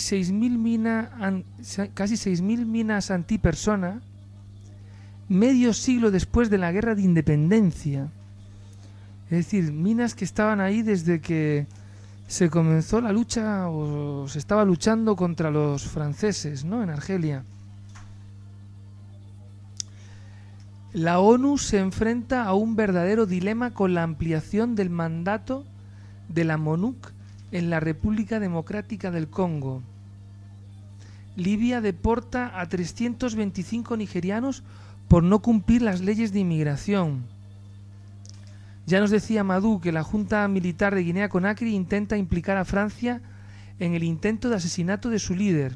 6.000 minas antipersona medio siglo después de la guerra de independencia. Es decir, minas que estaban ahí desde que se comenzó la lucha, o se estaba luchando contra los franceses, ¿no?, en Argelia. La ONU se enfrenta a un verdadero dilema con la ampliación del mandato de la MONUC en la República Democrática del Congo. Libia deporta a 325 nigerianos por no cumplir las leyes de inmigración. Ya nos decía Madou que la Junta Militar de Guinea-Conakry intenta implicar a Francia en el intento de asesinato de su líder.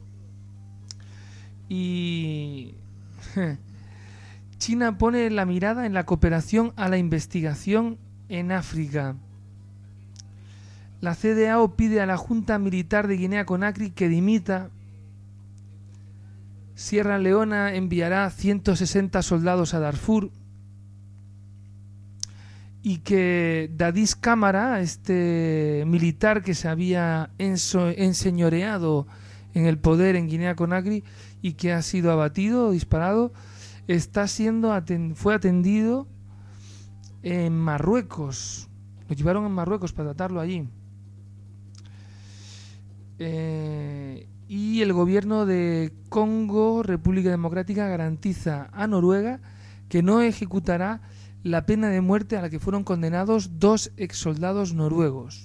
Y China pone la mirada en la cooperación a la investigación en África. La CEDEAO pide a la Junta Militar de Guinea-Conakry que dimita. Sierra Leona enviará 160 soldados a Darfur. Y que Dadis Camara, este militar que se había enseñoreado en el poder en Guinea-Conakry y que ha sido abatido, disparado, fue atendido en Marruecos. Lo llevaron en Marruecos para tratarlo allí. Y el gobierno de Congo, República Democrática, garantiza a Noruega que no ejecutará la pena de muerte a la que fueron condenados 2 exsoldados noruegos.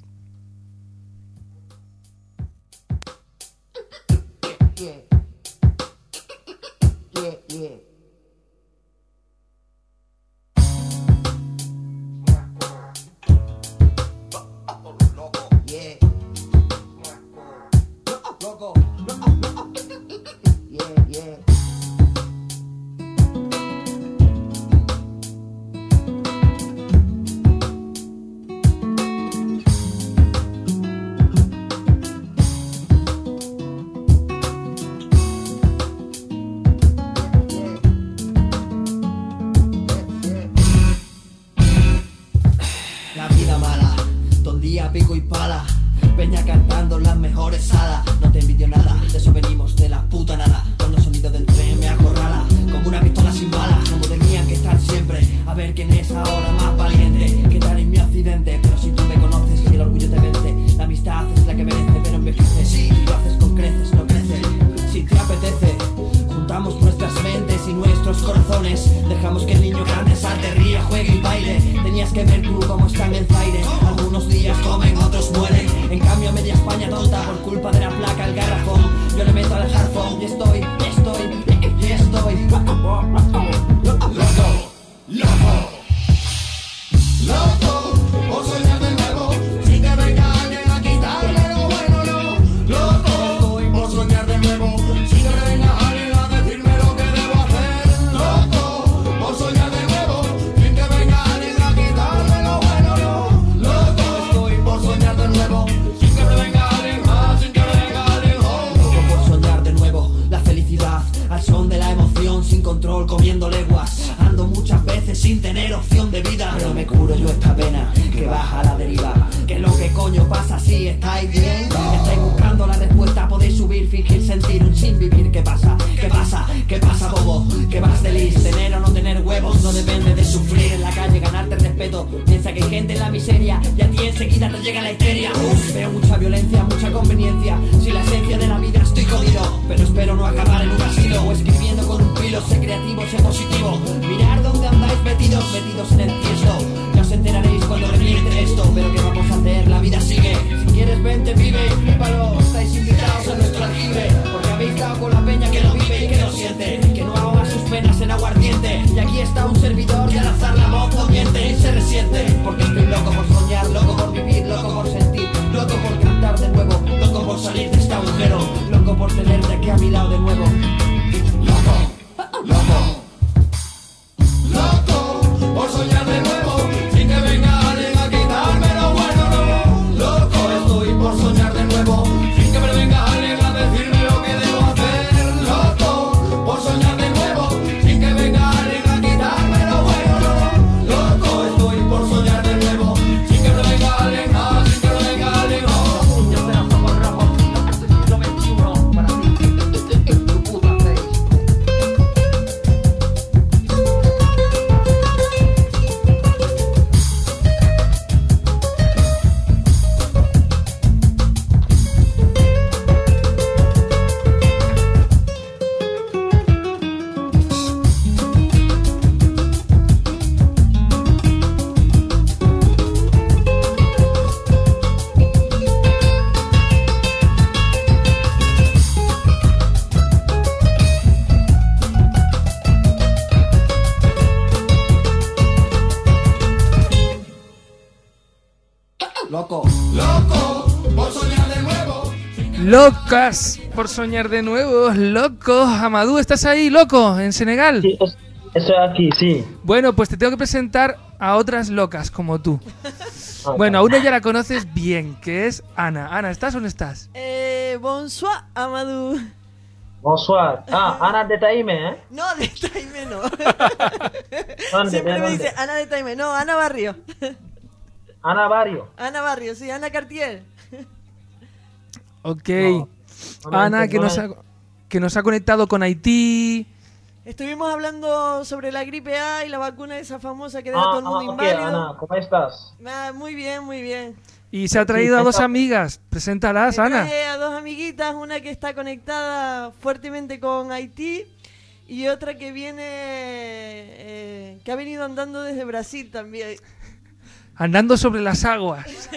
Salir de este agujero, loco por tenerte aquí a mi lado de nuevo. Loco. Loco, loco, por soñar de nuevo. Locas por soñar de nuevo, locos. Amadou, ¿estás ahí, loco, en Senegal? Sí, estoy aquí, sí. Bueno, pues te tengo que presentar a otras locas como tú. Bueno, a una ya la conoces bien, que es Ana. Ana, ¿estás o no estás? Bonsoir, Amadou. Bonsoir. Ah, Ana de Taime, ¿eh? No, de Taime no. ¿Dónde? Siempre ¿De me dónde? dice Ana de Taime. No, Ana Barrio. Ana Barrio. Ana Barrio, sí, Ana Cartier. Ok. No, no Ana, me- que nos ha conectado con Haití. Estuvimos hablando sobre la gripe A y la vacuna esa famosa que deja a todo el mundo ok, inválido. Ana, ¿cómo estás? Muy bien, muy bien. Y se ha traído a dos amigas. Preséntalas, Me Ana. traje a dos amiguitas, una que está conectada fuertemente con Haití y otra que viene, que ha venido andando desde Brasil también. Andando sobre las aguas.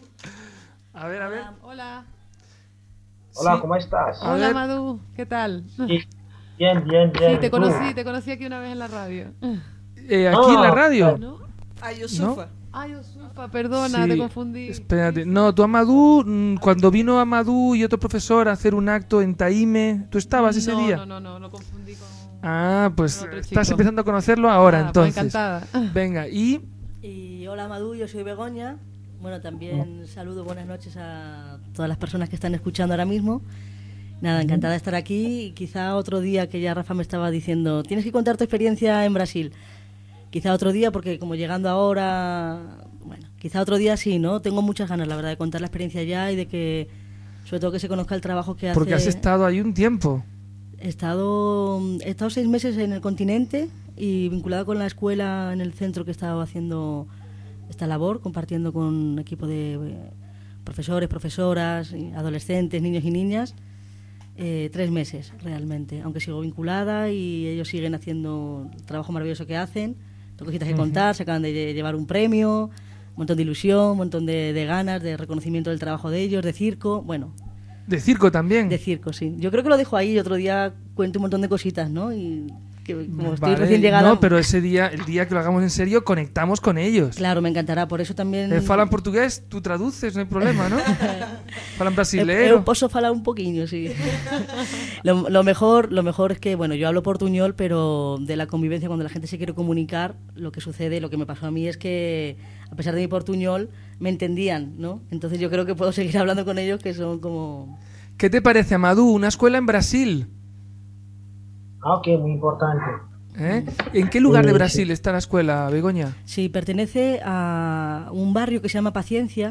A ver, a ver. Hola. Hola, Sí. ¿cómo estás? A Hola, ver. Madu. ¿Qué tal? Sí, bien, bien, Sí, bien. te ¿Y tú? conocí aquí una vez en la radio. Aquí en la radio. ¿No? A Yusufa. Ay, Osufa, perdona, Sí, te confundí. Espérate. No, tú Amadou, cuando vino Amadou y otro profesor a hacer un acto en Taime, ¿tú estabas ese no, día? No, lo confundí con... Ah, pues Con otro estás chico. empezando a conocerlo ahora, Ah, pues entonces. encantada. Venga, y Y hola Madu, yo soy Begoña. Bueno, también saludo, buenas noches a todas las personas que están escuchando ahora mismo. Nada, encantada de estar aquí. Y quizá otro día, que ya Rafa me estaba diciendo, tienes que contar tu experiencia en Brasil. Quizá otro día, porque como llegando ahora, bueno, quizá otro día sí, ¿no? Tengo muchas ganas, la verdad, de contar la experiencia ya y de que, sobre todo, que se conozca el trabajo que hace. porque has estado ahí un tiempo. He estado 6 meses en el continente y vinculada con la escuela en el centro que he estado haciendo esta labor, compartiendo con un equipo de profesores, profesoras, y adolescentes, niños y niñas. 3 meses realmente, aunque sigo vinculada y ellos siguen haciendo el trabajo maravilloso que hacen. Tengo cositas que contar, se acaban de llevar un premio, un montón de ilusión, un montón de ganas, de reconocimiento del trabajo de ellos, de circo, bueno, De circo también. de circo, sí. Yo creo que lo dejo ahí y otro día cuento un montón de cositas, ¿no? Y que como estoy Vale, recién llegada... No, pero ese día, el día que lo hagamos en serio, conectamos con ellos. Claro, me encantará, por eso también... Falan portugués, tú traduces, no hay problema, ¿no? Falan Eu brasileiro. posso falar un poquinho, sí. lo mejor es que, bueno, yo hablo portuñol, pero de la convivencia, cuando la gente se quiere comunicar, lo que sucede, lo que me pasó a mí es que, a pesar de mi portuñol, me entendían, ¿no? Entonces yo creo que puedo seguir hablando con ellos, que son como... ¿Qué te parece, Amadou? Una escuela en Brasil. Ah, ok, muy importante. ¿Eh? ¿En qué lugar de Sí. Brasil está la escuela, Begoña? Sí, pertenece a un barrio que se llama Paciencia,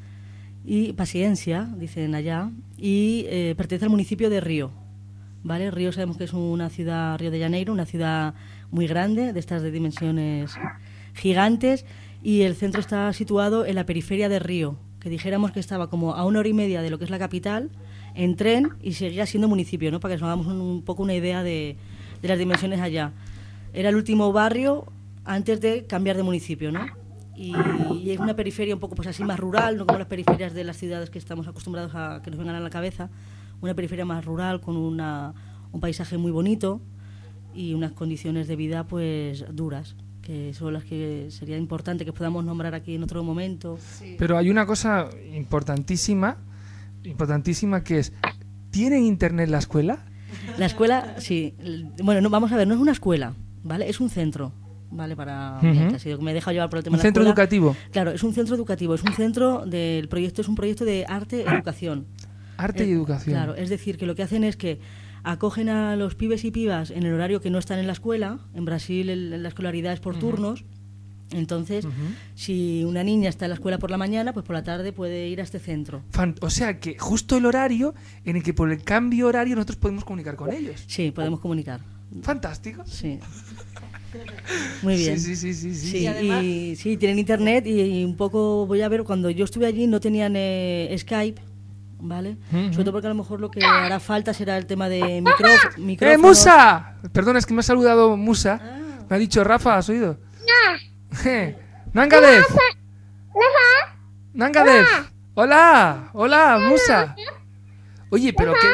dicen allá, y pertenece al municipio de Río. ¿Vale? Río sabemos que es una ciudad, Río de Janeiro, una ciudad muy grande, de estas de dimensiones gigantes, y el centro está situado en la periferia de Río, que dijéramos que estaba como a 1 hora y media de lo que es la capital, en tren, y seguía siendo municipio, ¿no? Para que nos hagamos un poco una idea de las dimensiones allá. Era el último barrio antes de cambiar de municipio, ¿no? Y es una periferia un poco pues así más rural, no como las periferias de las ciudades que estamos acostumbrados a que nos vengan a la cabeza. Una periferia más rural con un paisaje muy bonito y unas condiciones de vida pues duras, que son las que sería importante que podamos nombrar aquí en otro momento. Pero hay una cosa importantísima que es, ¿tienen internet la escuela? La escuela, sí. Bueno, no, vamos a ver, no es una escuela, ¿vale? Es un centro, ¿vale? Para Ujú. si me he dejado llevar por el tema Un de la centro escuela. educativo. Claro, es un centro educativo, es un centro del proyecto, es un proyecto de arte educación. Arte y educación. Claro, es decir, que lo que hacen es que acogen a los pibes y pibas en el horario que no están en la escuela. En Brasil la escolaridad es por turnos. Entonces, si una niña está en la escuela por la mañana, pues por la tarde puede ir a este centro. O sea que justo el horario en el que por el cambio horario nosotros podemos comunicar con ellos. Sí, podemos comunicar. Fantástico. Sí. Muy bien. Sí. Sí, Y además- y sí, tienen internet y un poco, voy a ver, cuando yo estuve allí no tenían Skype, ¿vale? Ujú. Sobre todo porque a lo mejor lo que hará falta será el tema de micrófonos. ¡Eh, Musa! Perdona, es que me ha saludado Musa. Ah. Me ha dicho Rafa, ¿has oído? ¡Nangadev! ¡Nangadev! ¡Hola! ¡Hola, Musa! Oye, pero qué...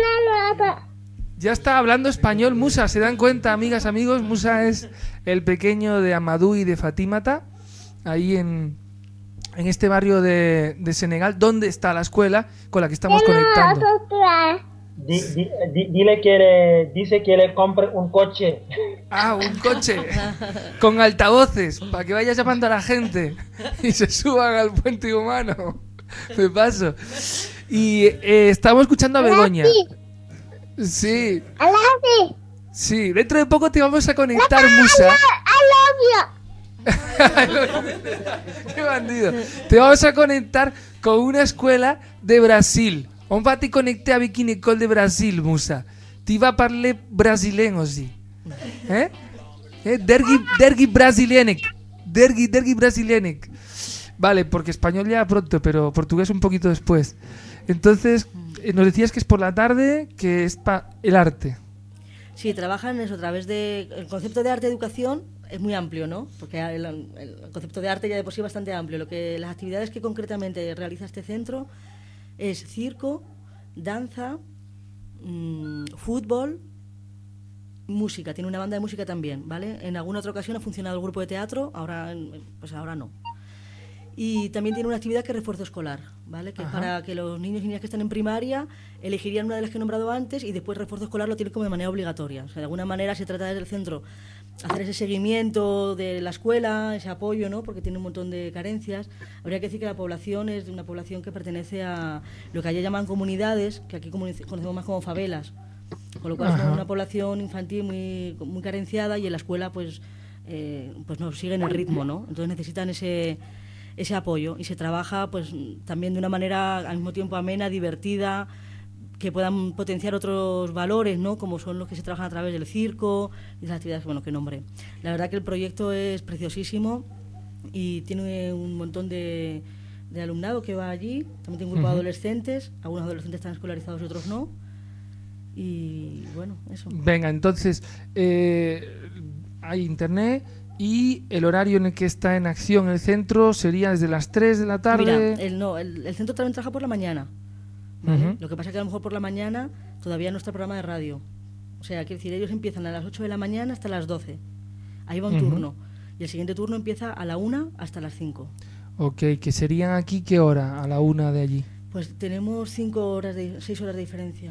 Ya está hablando español Musa, ¿se dan cuenta, amigas, amigos? Musa es el pequeño de Amadou y de Fatímata, ahí en en este barrio de Senegal, ¿dónde está la escuela con la que estamos conectando? Dice que le compre un coche. Ah, un coche con altavoces para que vaya llamando a la gente y se suban al puente humano. Me paso. Y estamos escuchando a Begoña. Sí. Sí, dentro de poco te vamos a conectar, Musa. Qué bandido. Te vamos a conectar con una escuela de Brasil. On va te connecter avec une école de Brasil, Musa. Tu vas parler brésilien aussi. Dergi brasilianic. Dergi brasilianic. Vale, porque español ya pronto, pero portugués un poquito después. Entonces, nos decías que es por la tarde, que es para el arte. Sí, trabajan eso a través de... El concepto de arte-educación es muy amplio, ¿no? Porque el concepto de arte ya de por sí es bastante amplio. Las actividades que concretamente realiza este centro es circo, danza, fútbol, música. Tiene una banda de música también, ¿vale? En alguna otra ocasión ha funcionado el grupo de teatro, ahora no. Y también tiene una actividad que es refuerzo escolar, ¿vale? Que es para que los niños y niñas que están en primaria elegirían una de las que he nombrado antes y después refuerzo escolar lo tienen como de manera obligatoria. O sea, de alguna manera se trata desde el centro hacer ese seguimiento de la escuela, ese apoyo, ¿no? Porque tiene un montón de carencias. Habría que decir que la población es una población que pertenece a lo que allá llaman comunidades, que aquí conocemos más como favelas. Con lo cual es una población infantil muy carenciada y en la escuela pues no siguen el ritmo, ¿no? Entonces necesitan ese apoyo y se trabaja pues también de una manera al mismo tiempo amena, divertida, que puedan potenciar otros valores, ¿no? Como son los que se trabajan a través del circo y las actividades que nombré. La verdad que el proyecto es preciosísimo y tiene un montón de alumnado que va allí. También tiene un grupo de adolescentes, algunos adolescentes están escolarizados y otros no. Y bueno, eso. Venga, entonces hay internet. Y el horario en el que está en acción el centro sería desde las 3 de la tarde. Mira, el centro también trabaja por la mañana, ¿vale? Lo que pasa es que a lo mejor por la mañana todavía no está el programa de radio. O sea, quiero decir, ellos empiezan a las 8 de la mañana hasta las 12. Ahí va un turno. Y el siguiente turno empieza a la 1 hasta las 5. Ok, ¿que serían aquí qué hora? A la 1 de allí. Pues tenemos 6 horas de diferencia.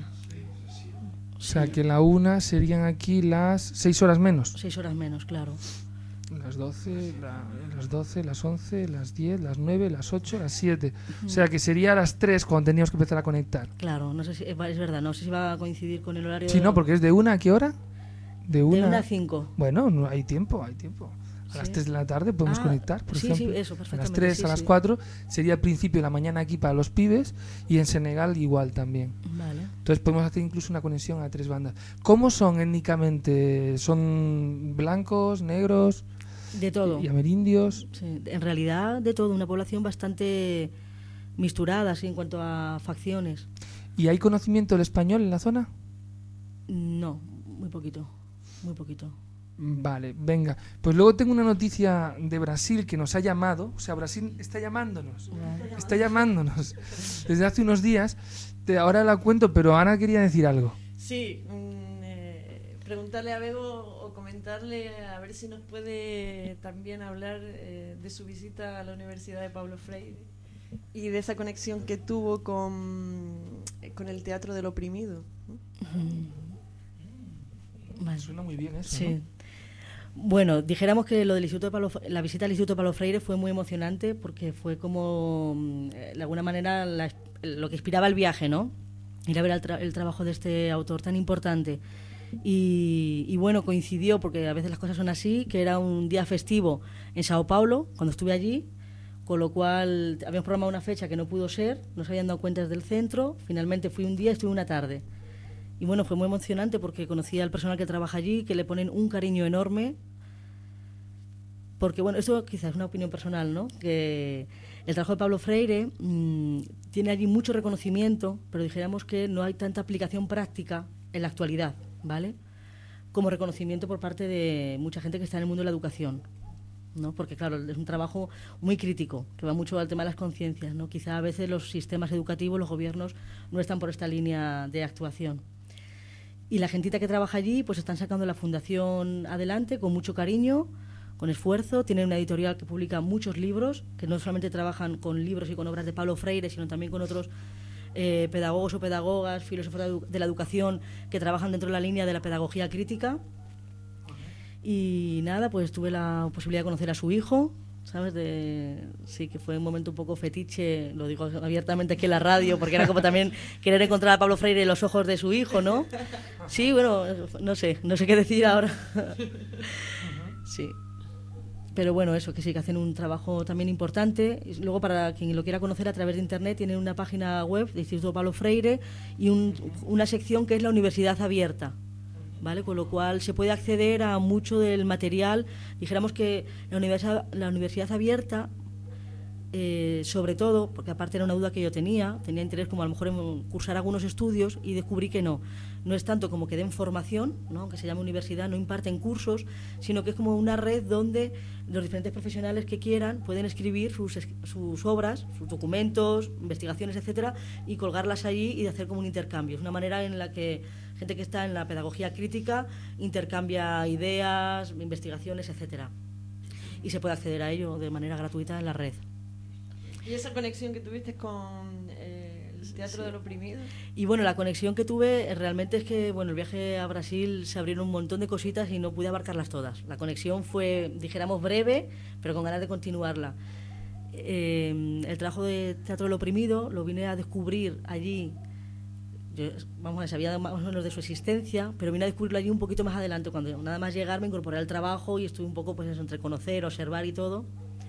O sea, que la 1 serían aquí las 6 horas menos. 6 horas menos, claro. Las 12, las 11, las 10, las 9, las 8, las 7. O sea que sería a las 3 cuando teníamos que empezar a conectar. Claro, no sé si es verdad, no sé si va a coincidir con el horario. Sí, no, porque es de 1 a qué hora? De 1 a 5. Bueno, no hay tiempo. A las 3 de la tarde podemos conectar, por ejemplo. Sí, eso, perfectamente. A las 3, a las 4 sería el principio de la mañana aquí para los pibes y en Senegal igual también. Vale. Entonces podemos hacer incluso una conexión a 3 bandas. ¿Cómo son étnicamente? ¿Son blancos, negros? De todo. ¿Y amerindios? Sí, en realidad de todo, una población bastante misturada así en cuanto a facciones. ¿Y hay conocimiento del español en la zona? No, muy poquito. Vale, venga. Pues luego tengo una noticia de Brasil que nos ha llamado. O sea, Brasil está llamándonos. Está llamándonos desde hace unos días. Ahora la cuento, pero Ana quería decir algo. Sí, preguntarle a Bego o comentarle a ver si nos puede también hablar de su visita a la Universidad de Pablo Freire y de esa conexión que tuvo con el teatro del oprimido. Vale. Suena muy bien eso, sí. ¿no? Bueno, dijéramos que lo del la visita al Instituto Pablo Freire fue muy emocionante porque fue como, de alguna manera, lo que inspiraba el viaje, ¿no? Ir a ver el trabajo de este autor tan importante. Y bueno, coincidió, porque a veces las cosas son así, que era un día festivo en Sao Paulo, cuando estuve allí, con lo cual habíamos programado una fecha que no pudo ser, no se habían dado cuenta desde el centro, finalmente fui un día y estuve una tarde. Y bueno, fue muy emocionante porque conocí al personal que trabaja allí, que le ponen un cariño enorme, porque bueno, esto quizás es una opinión personal, ¿no? Que el trabajo de Pablo Freire tiene allí mucho reconocimiento, pero dijéramos que no hay tanta aplicación práctica en la actualidad, ¿vale? Como reconocimiento por parte de mucha gente que está en el mundo de la educación, ¿no? Porque claro, es un trabajo muy crítico, que va mucho al tema de las conciencias, ¿no? Quizá a veces los sistemas educativos, los gobiernos, no están por esta línea de actuación. Y la gentita que trabaja allí, pues están sacando la fundación adelante con mucho cariño, con esfuerzo. Tienen una editorial que publica muchos libros, que no solamente trabajan con libros y con obras de Paulo Freire, sino también con otros pedagogos o pedagogas, filósofos de la educación que trabajan dentro de la línea de la pedagogía crítica. Y nada, pues tuve la posibilidad de conocer a su hijo, ¿sabes? Sí, que fue un momento un poco fetiche, lo digo abiertamente aquí en la radio, porque era como también querer encontrar a Paulo Freire en los ojos de su hijo, ¿no? Sí, bueno, no sé qué decir ahora. Sí. Pero bueno, eso, que sí, que hacen un trabajo también importante. Y luego, para quien lo quiera conocer a través de internet, tienen una página web del Instituto Paulo Freire y una sección que es la Universidad Abierta, ¿vale? Con lo cual se puede acceder a mucho del material. Dijéramos que la Universidad Abierta, sobre todo, porque aparte era una duda que yo tenía interés como a lo mejor en cursar algunos estudios, y descubrí que no es tanto como que den formación, ¿no? Aunque se llame universidad, no imparten cursos, sino que es como una red donde los diferentes profesionales que quieran pueden escribir sus obras, sus documentos, investigaciones, etcétera, y colgarlas allí y hacer como un intercambio. Es una manera en la que gente que está en la pedagogía crítica intercambia ideas, investigaciones, etcétera. Y se puede acceder a ello de manera gratuita en la red. ¿Y esa conexión que tuviste con el Teatro del Oprimido? Y bueno, la conexión que tuve realmente es que, bueno, el viaje a Brasil se abrieron un montón de cositas y no pude abarcarlas todas. La conexión fue, dijéramos, breve, pero con ganas de continuarla. El trabajo de Teatro del Oprimido lo vine a descubrir allí. Yo, sabía más o menos de su existencia, pero vine a descubrirlo allí un poquito más adelante. Cuando nada más llegar me incorporé al trabajo y estuve un poco pues eso, entre conocer, observar y todo.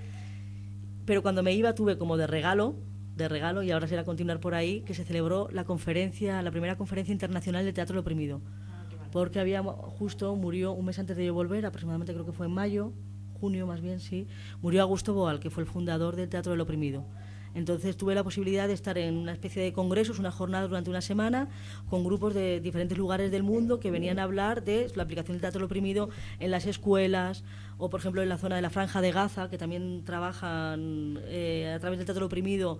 Pero cuando me iba tuve como de regalo, y ahora será continuar por ahí, que se celebró la primera conferencia internacional de Teatro del Oprimido. Porque murió un mes antes de yo volver, aproximadamente creo que fue en mayo, junio más bien, sí, murió Augusto Boal, que fue el fundador del Teatro del Oprimido. Entonces tuve la posibilidad de estar en una especie de congresos, una jornada durante una semana, con grupos de diferentes lugares del mundo que venían a hablar de la aplicación del Teatro del Oprimido en las escuelas, o por ejemplo en la zona de la Franja de Gaza, que también trabajan a través del Teatro del Oprimido,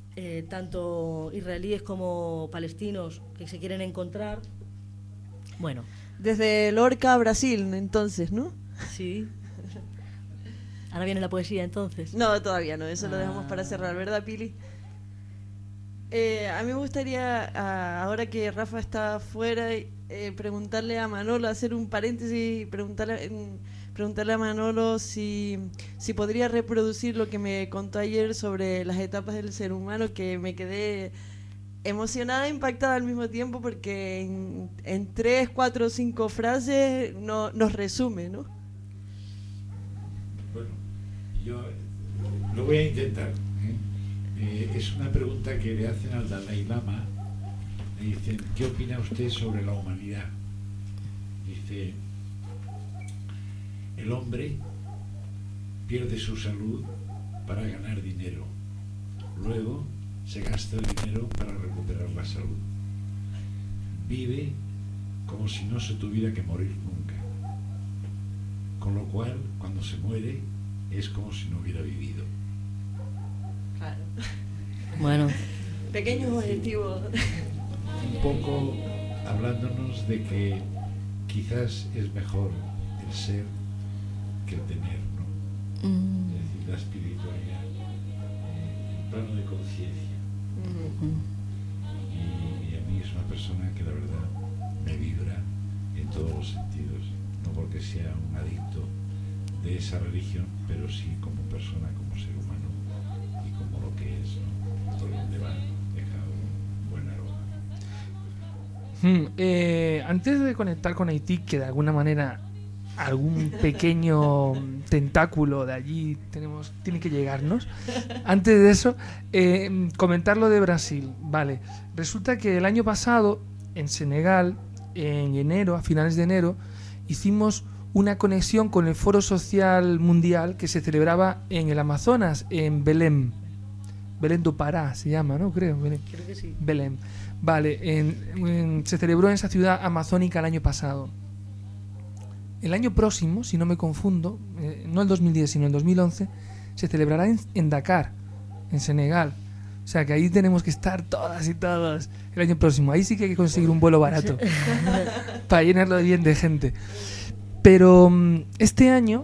tanto israelíes como palestinos que se quieren encontrar. Bueno. Desde Lorca a Brasil, entonces, ¿no? Sí. Ahora viene la poesía, entonces. No, todavía no, eso lo dejamos para cerrar, ¿verdad, Pili? A mí me gustaría, ahora que Rafa está afuera, preguntarle a Manolo, hacer un paréntesis, preguntarle a Manolo si podría reproducir lo que me contó ayer sobre las etapas del ser humano, que me quedé emocionada e impactada al mismo tiempo, porque en 3, 4, 5 frases nos resume, ¿no? Bueno, yo lo voy a intentar. Es una pregunta que le hacen al Dalai Lama. Le dicen, ¿qué opina usted sobre la humanidad? Dice, el hombre pierde su salud para ganar dinero. Luego se gasta el dinero para recuperar la salud. Vive como si no se tuviera que morir nunca. Con lo cual, cuando se muere, es como si no hubiera vivido. Claro. Bueno. Pequeños objetivos. Un poco hablándonos de que quizás es mejor el ser que el tener, ¿no? Es decir, la espiritualidad, el plano de conciencia. Y a mí es una persona que la verdad me vibra en todos los sentidos, no porque sea un adicto de esa religión, pero sí como persona, como ser humano y como lo que es, ¿no? Por donde va, deja un buen aroma. Antes de conectar con Haití, que de alguna manera algún pequeño tentáculo de allí tiene que llegarnos. Antes de eso, comentar lo de Brasil. Vale, resulta que el año pasado en Senegal, en enero, a finales de enero, hicimos una conexión con el Foro Social Mundial que se celebraba en el Amazonas, en Belém. Belém do Pará se llama, ¿no? Creo que sí. Belém. Vale, se celebró en esa ciudad amazónica el año pasado. El año próximo, si no me confundo, no el 2010, sino el 2011, se celebrará en Dakar, en Senegal. O sea que ahí tenemos que estar todas y todos el año próximo. Ahí sí que hay que conseguir un vuelo barato para llenarlo bien de gente. Pero este año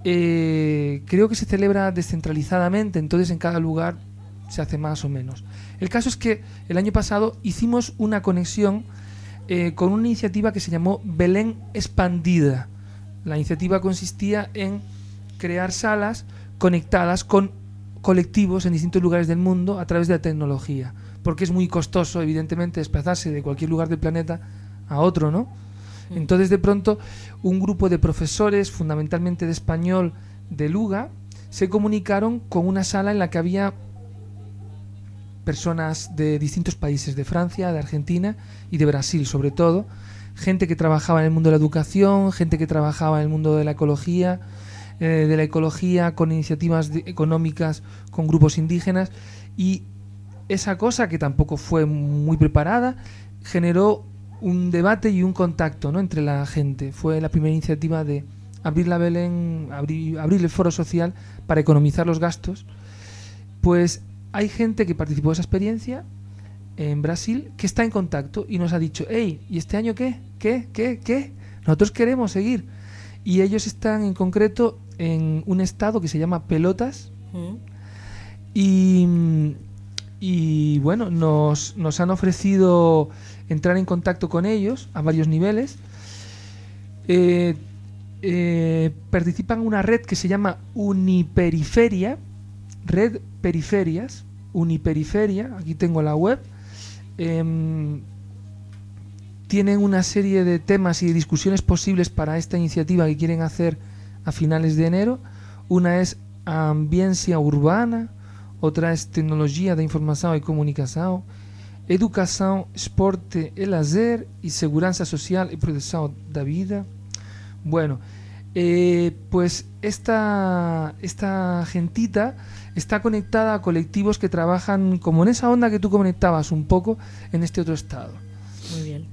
creo que se celebra descentralizadamente, entonces en cada lugar se hace más o menos. El caso es que el año pasado hicimos una conexión con una iniciativa que se llamó Belén Expandida. La iniciativa consistía en crear salas conectadas con colectivos en distintos lugares del mundo a través de la tecnología, porque es muy costoso, evidentemente, desplazarse de cualquier lugar del planeta a otro, ¿no? Entonces, de pronto, un grupo de profesores, fundamentalmente de español, de Luga, se comunicaron con una sala en la que había personas de distintos países, de Francia, de Argentina y de Brasil, sobre todo, gente que trabajaba en el mundo de la educación, gente que trabajaba en el mundo de la ecología con iniciativas económicas con grupos indígenas, y esa cosa, que tampoco fue muy preparada, generó un debate y un contacto, ¿no?, entre la gente. Fue la primera iniciativa de abrir la Belén, abrir el foro social para economizar los gastos. Pues hay gente que participó de esa experiencia en Brasil que está en contacto y nos ha dicho: hey, ¿y este año qué? ¿Qué? Nosotros queremos seguir. Y ellos están en concreto en un estado que se llama Pelotas. Y bueno, nos han ofrecido entrar en contacto con ellos a varios niveles. Participan en una red que se llama Uniperiferia, Red Periferias, Uniperiferia, aquí tengo la web. Tienen una serie de temas y de discusiones posibles para esta iniciativa que quieren hacer a finales de enero. Una es ambiència urbana, otra es tecnología de información y comunicación, educación, esporte e lazer y segurança social y protección da vida. Bueno, pues esta gentita está conectada a colectivos que trabajan como en esa onda que tú conectabas un poco en este otro estado. Muy bien.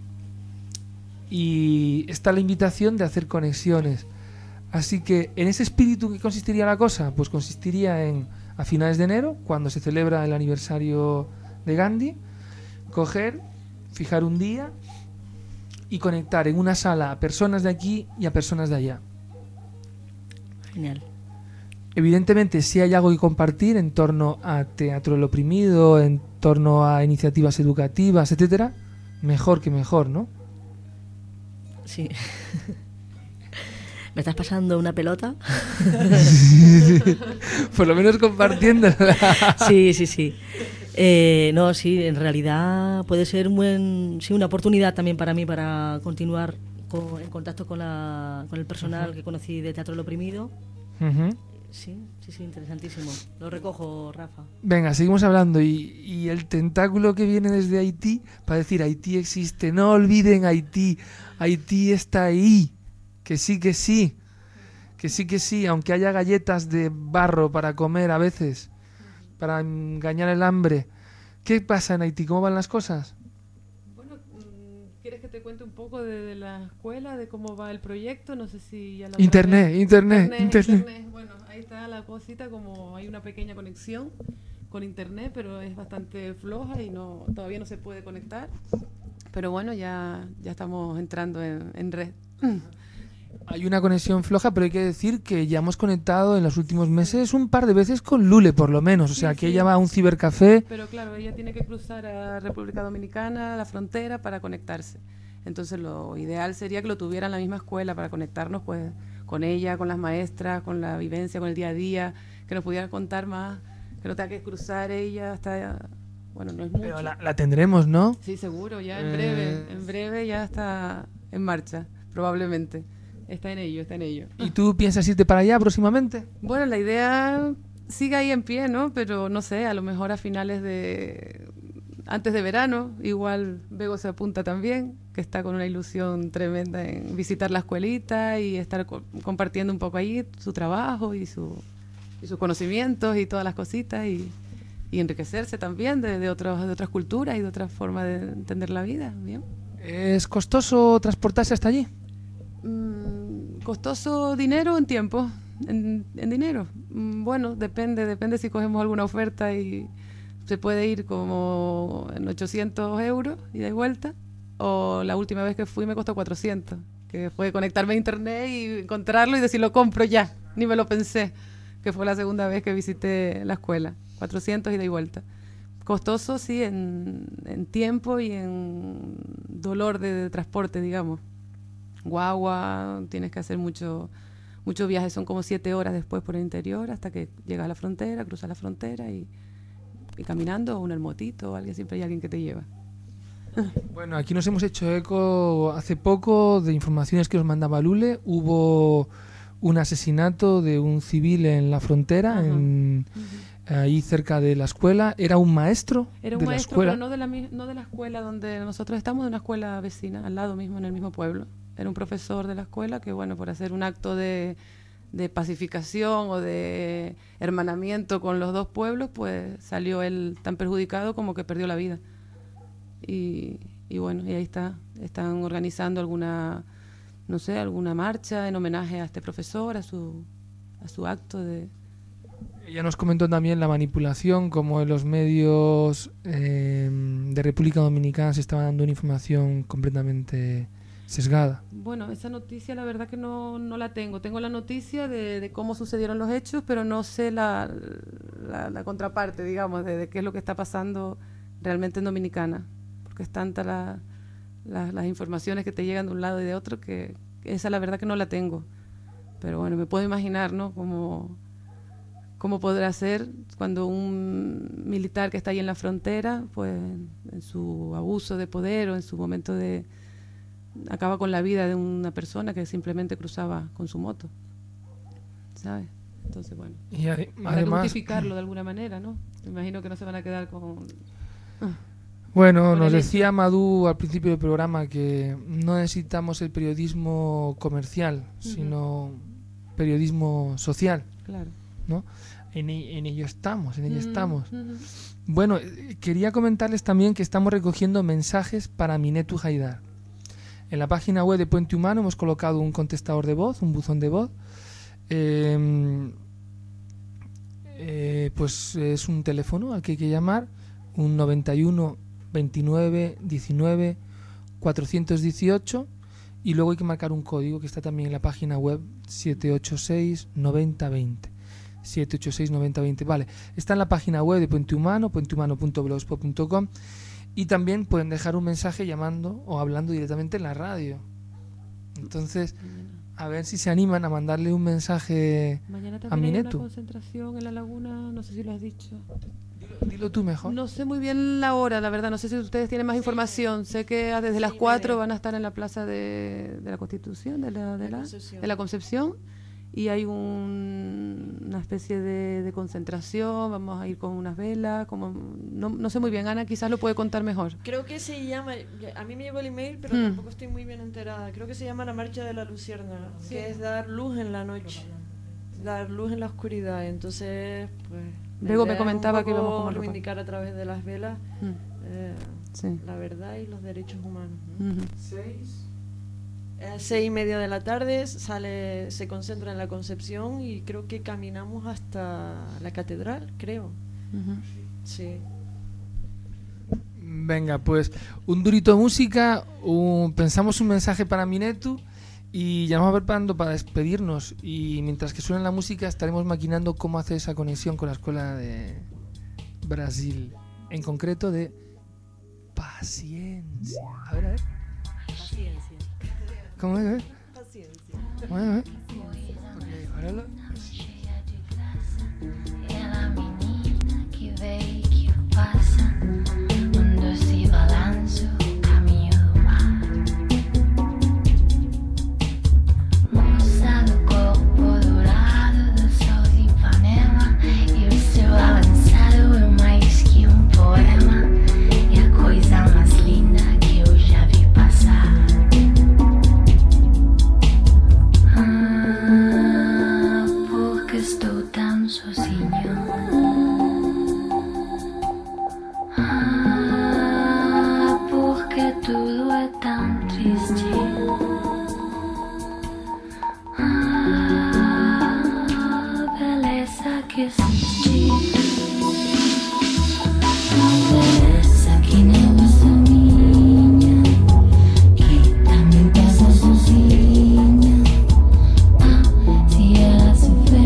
Y está la invitación de hacer conexiones. Así que en ese espíritu, ¿qué consistiría la cosa? Pues consistiría en, a finales de enero, cuando se celebra el aniversario de Gandhi, coger, fijar un día y conectar en una sala a personas de aquí y a personas de allá. Genial. Evidentemente, si hay algo que compartir en torno a Teatro del Oprimido, en torno a iniciativas educativas, etcétera, mejor que mejor, ¿no? Sí. ¿Me estás pasando una pelota? Por lo menos compartiéndola. Sí. No, sí, en realidad puede ser una oportunidad también para mí para continuar en contacto con el personal que conocí de Teatro del Oprimido. Sí, interesantísimo. Lo recojo, Rafa. Venga, seguimos hablando. Y el tentáculo que viene desde Haití para decir: Haití existe, no olviden Haití. Haití está ahí. Que sí, aunque haya galletas de barro para comer a veces, para engañar el hambre. ¿Qué pasa en Haití? ¿Cómo van las cosas? Bueno, ¿quieres que te cuente un poco de la escuela, de cómo va el proyecto? No sé si ya lo Internet. Bueno, ahí está la cosita, como hay una pequeña conexión con internet, pero es bastante floja y todavía no se puede conectar. Pero bueno, ya estamos entrando en red. Hay una conexión floja, pero hay que decir que ya hemos conectado en los últimos meses un par de veces con Lule, por lo menos. O sea, que ella va a un cibercafé. Pero claro, ella tiene que cruzar a República Dominicana, la frontera, para conectarse. Entonces lo ideal sería que lo tuviera en la misma escuela para conectarnos pues con ella, con las maestras, con la vivencia, con el día a día, que nos pudiera contar más, que no tenga que cruzar ella hasta... Bueno, no es mucho. Pero la tendremos, ¿no? Sí, seguro, ya en breve ya está en marcha, probablemente. Está en ello. ¿Y tú piensas irte para allá próximamente? Bueno, la idea sigue ahí en pie, ¿no? Pero no sé, a lo mejor antes de verano, igual Bego se apunta también, que está con una ilusión tremenda en visitar la escuelita y estar compartiendo un poco ahí su trabajo y sus conocimientos y todas las cositas y enriquecerse también de otras culturas y de otras formas de entender la vida. Bien. ¿Es costoso transportarse hasta allí? Costoso dinero en tiempo, en dinero. Bueno, depende si cogemos alguna oferta y se puede ir como en 800 euros ida y vuelta, o la última vez que fui me costó 400, que fue conectarme a internet y encontrarlo y decir lo compro ya, ni me lo pensé, que fue la segunda vez que visité la escuela. 400 ida y vuelta. Costoso, sí, en tiempo y en dolor de transporte, digamos. Guagua, tienes que hacer mucho viaje, son como 7 horas después por el interior hasta que llegas a la frontera, cruzas la frontera y caminando, o en el motito, siempre hay alguien que te lleva. Bueno, aquí nos hemos hecho eco hace poco de informaciones que nos mandaba Lule. Hubo un asesinato de un civil en la frontera, ahí cerca de la escuela. Era un maestro de la maestro, escuela. Pero no de la escuela donde nosotros estamos, de una escuela vecina, al lado mismo, en el mismo pueblo. Era un profesor de la escuela que, bueno, por hacer un acto de pacificación o de hermanamiento con los dos pueblos, pues salió él tan perjudicado como que perdió la vida. Y bueno, y ahí están organizando alguna marcha en homenaje a este profesor, a su acto de... Ella nos comentó también la manipulación, como en los medios de República Dominicana se estaba dando una información completamente sesgada. Bueno, esa noticia la verdad que no la tengo. Tengo la noticia de cómo sucedieron los hechos, pero no sé la contraparte, digamos, de qué es lo que está pasando realmente en Dominicana. Porque es tanta las informaciones que te llegan de un lado y de otro que esa la verdad que no la tengo. Pero bueno, me puedo imaginar, ¿no? Cómo podrá ser cuando un militar que está ahí en la frontera, pues en su abuso de poder o en su momento acaba con la vida de una persona que simplemente cruzaba con su moto, ¿sabes? Entonces, bueno, y habrá que además justificarlo de alguna manera, ¿no? Me imagino que no se van a quedar con... Bueno, nos decía Madú al principio del programa que no necesitamos el periodismo comercial, sino periodismo social. Claro. ¿No? En ello estamos. Bueno, quería comentarles también que estamos recogiendo mensajes para Minetu Haidar. En la página web de Puente Humano hemos colocado un contestador de voz, un buzón de voz. Pues es un teléfono al que hay que llamar, un 91 29 19 418, y luego hay que marcar un código que está también en la página web, 786 90 20. 786 90 20. Vale, está en la página web de Puente Humano, puentehumano.blogspot.com, y también pueden dejar un mensaje llamando o hablando directamente en la radio. Entonces, a ver si se animan a mandarle un mensaje mañana a Minetu. Hay una concentración en la laguna, no sé si lo has dicho. Dilo tú mejor. No sé muy bien la hora, la verdad, no sé si ustedes tienen más información. Sé que desde las 4 van a estar en la plaza de la Constitución, de la Concepción, y hay una especie de concentración. Vamos a ir con unas velas, no sé muy bien. Ana quizás lo puede contar mejor. Creo que se llama, a mí me llegó el email, pero tampoco estoy muy bien enterada. Creo que se llama la Marcha de la Luciérnaga, que es dar luz en la noche, dar luz en la oscuridad. Entonces, pues... Luego me comentaba que íbamos a reivindicar a través de las velas la verdad y los derechos humanos, ¿no? 6:30 de la tarde se concentra en la Concepción y creo que caminamos hasta la catedral, creo. Sí. Venga, pues un durito de música, pensamos un mensaje para Minetu y ya nos vamos preparando para despedirnos, y mientras que suena la música estaremos maquinando cómo hacer esa conexión con la escuela de Brasil, en concreto de Paciencia. A ver. Paciencia. ¿Cómo es? Paciencia. Bueno, óralo. Ela menina que veio e que passa, um doce balanço, caminho do mar. Moça do corpo dourado do sol de Ipanema, e o seu avançado é mais que poema, é a coisa mais linda que eu já vi passar. Porque estou tão sozinho. Porque tudo é tão triste. Beleza que existe. Beleza que não é só minha, que também passa sozinha. Se ela se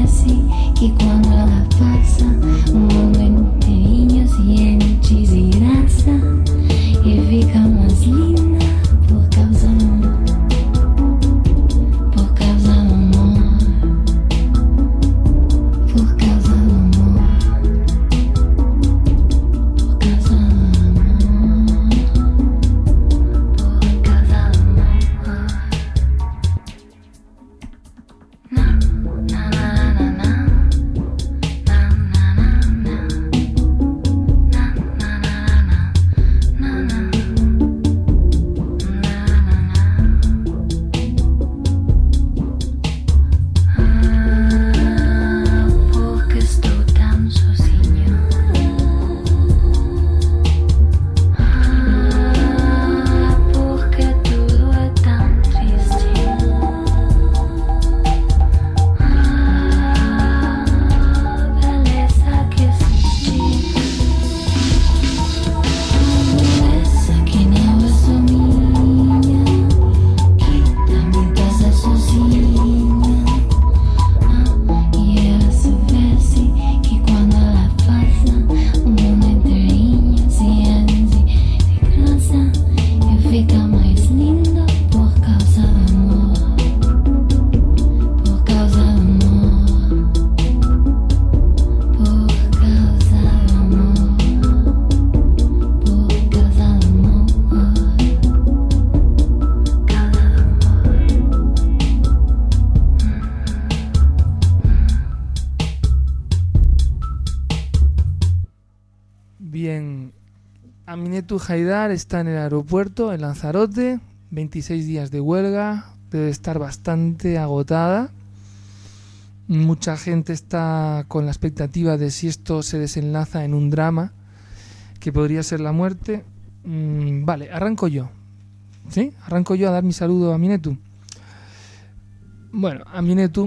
Aminetu Haidar está en el aeropuerto, en Lanzarote, 26 días de huelga, debe estar bastante agotada. Mucha gente está con la expectativa de si esto se desenlaza en un drama, que podría ser la muerte. Vale, arranco yo. ¿Sí? Arranco yo a dar mi saludo a Aminetu. Bueno, Aminetu,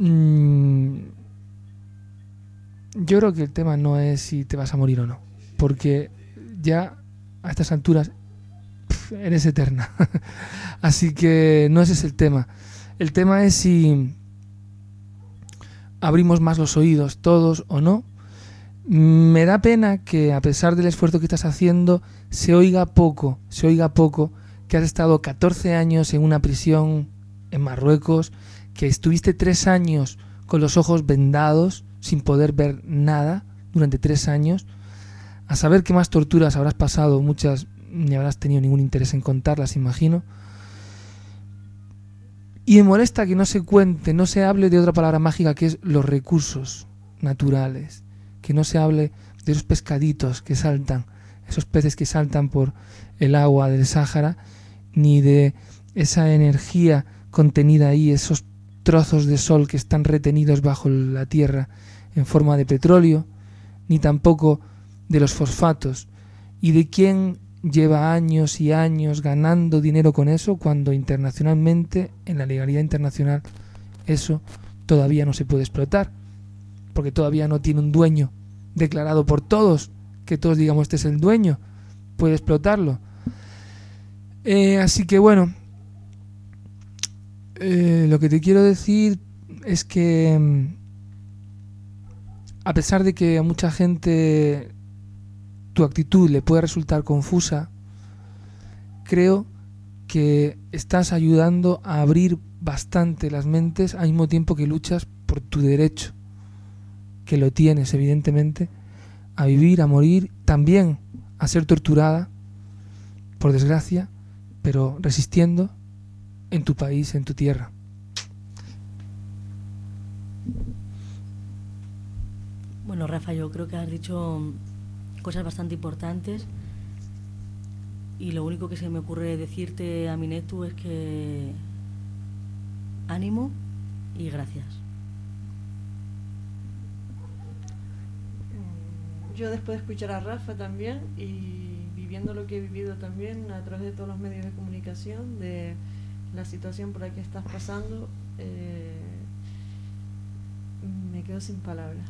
yo creo que el tema no es si te vas a morir o no, porque ya a estas alturas eres eterna. Así que no ese es el tema. El tema es si abrimos más los oídos todos o no. Me da pena que a pesar del esfuerzo que estás haciendo se oiga poco que has estado 14 años en una prisión en Marruecos, que estuviste 3 años con los ojos vendados sin poder ver nada durante 3 años. A saber qué más torturas habrás pasado, muchas ni habrás tenido ningún interés en contarlas, imagino. Y me molesta que no se cuente, no se hable de otra palabra mágica que es los recursos naturales, que no se hable de esos pescaditos que saltan, esos peces que saltan por el agua del Sáhara, ni de esa energía contenida ahí, esos trozos de sol que están retenidos bajo la tierra en forma de petróleo, ni tampoco de los fosfatos, y de quién lleva años y años ganando dinero con eso, cuando internacionalmente, en la legalidad internacional, eso todavía no se puede explotar, porque todavía no tiene un dueño declarado por todos, que todos digamos este es el dueño, puede explotarlo. Así que bueno, lo que te quiero decir es que a pesar de que a mucha gente tu actitud le puede resultar confusa, creo que estás ayudando a abrir bastante las mentes al mismo tiempo que luchas por tu derecho, que lo tienes evidentemente, a vivir, a morir, también a ser torturada, por desgracia, pero resistiendo en tu país, en tu tierra. Bueno, Rafa, yo creo que has dicho cosas bastante importantes y lo único que se me ocurre decirte, Aminetu, es que ánimo y gracias. Yo después de escuchar a Rafa también y viviendo lo que he vivido también a través de todos los medios de comunicación, de la situación por la que estás pasando, me quedo sin palabras.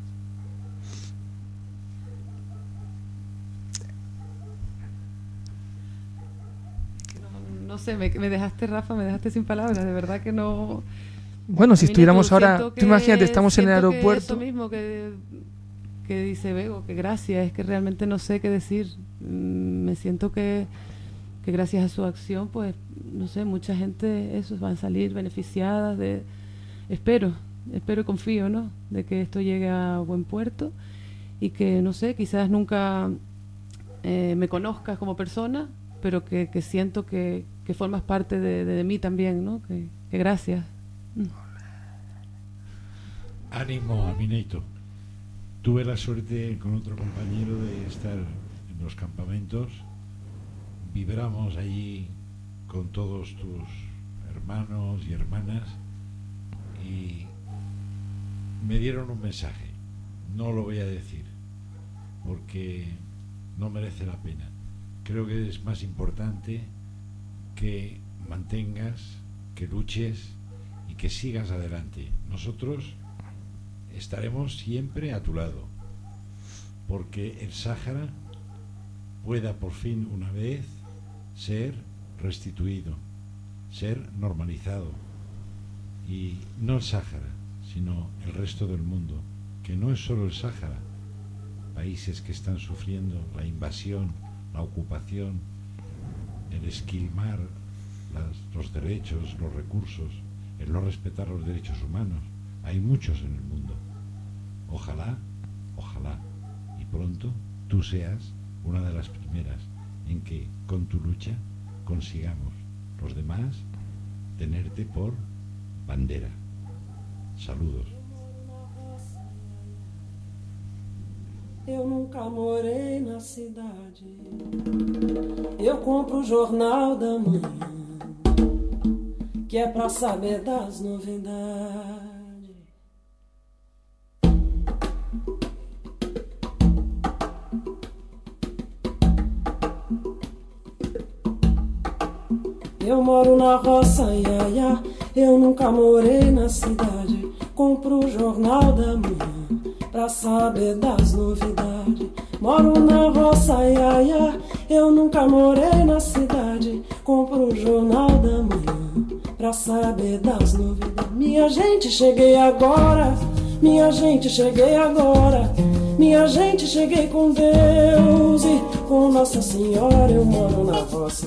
No sé, me dejaste, Rafa, me dejaste sin palabras, de verdad que no. Bueno, si estuviéramos ahora, Siento tú imagínate, estamos en el siento aeropuerto. Eso mismo que dice Bego, que gracias, es que realmente no sé qué decir. Me siento que gracias a su acción, pues, no sé, mucha gente, esos van a salir beneficiadas de. Espero y confío, ¿no?, de que esto llegue a buen puerto y que, no sé, quizás nunca me conozcas como persona, pero que siento que formas parte de mí también, ¿no? Que gracias. Ánimo, Aminetu. Tuve la suerte con otro compañero de estar en los campamentos. Vibramos allí con todos tus hermanos y hermanas y me dieron un mensaje. No lo voy a decir porque no merece la pena. Creo que es más importante que mantengas, que luches y que sigas adelante. Nosotros estaremos siempre a tu lado, porque el Sáhara pueda por fin una vez ser restituido, ser normalizado, y no el Sáhara, sino el resto del mundo, que no es solo el Sáhara, países que están sufriendo la invasión, la ocupación, el esquilmar los derechos, los recursos, el no respetar los derechos humanos. Hay muchos en el mundo. Ojalá, y pronto tú seas una de las primeras en que con tu lucha consigamos los demás tenerte por bandera. Saludos. Eu nunca morei na cidade. Eu compro o jornal da manhã, que é pra saber das novidades. Eu moro na roça, ia, ia. Eu nunca morei na cidade. Compro o jornal da manhã pra saber das novidades. Moro na roça, ia, ia. Eu nunca morei na cidade. Compro o jornal da manhã pra saber das novidades. Minha gente, cheguei agora. Minha gente, cheguei agora. Minha gente, cheguei com Deus e com Nossa Senhora. Eu moro na roça,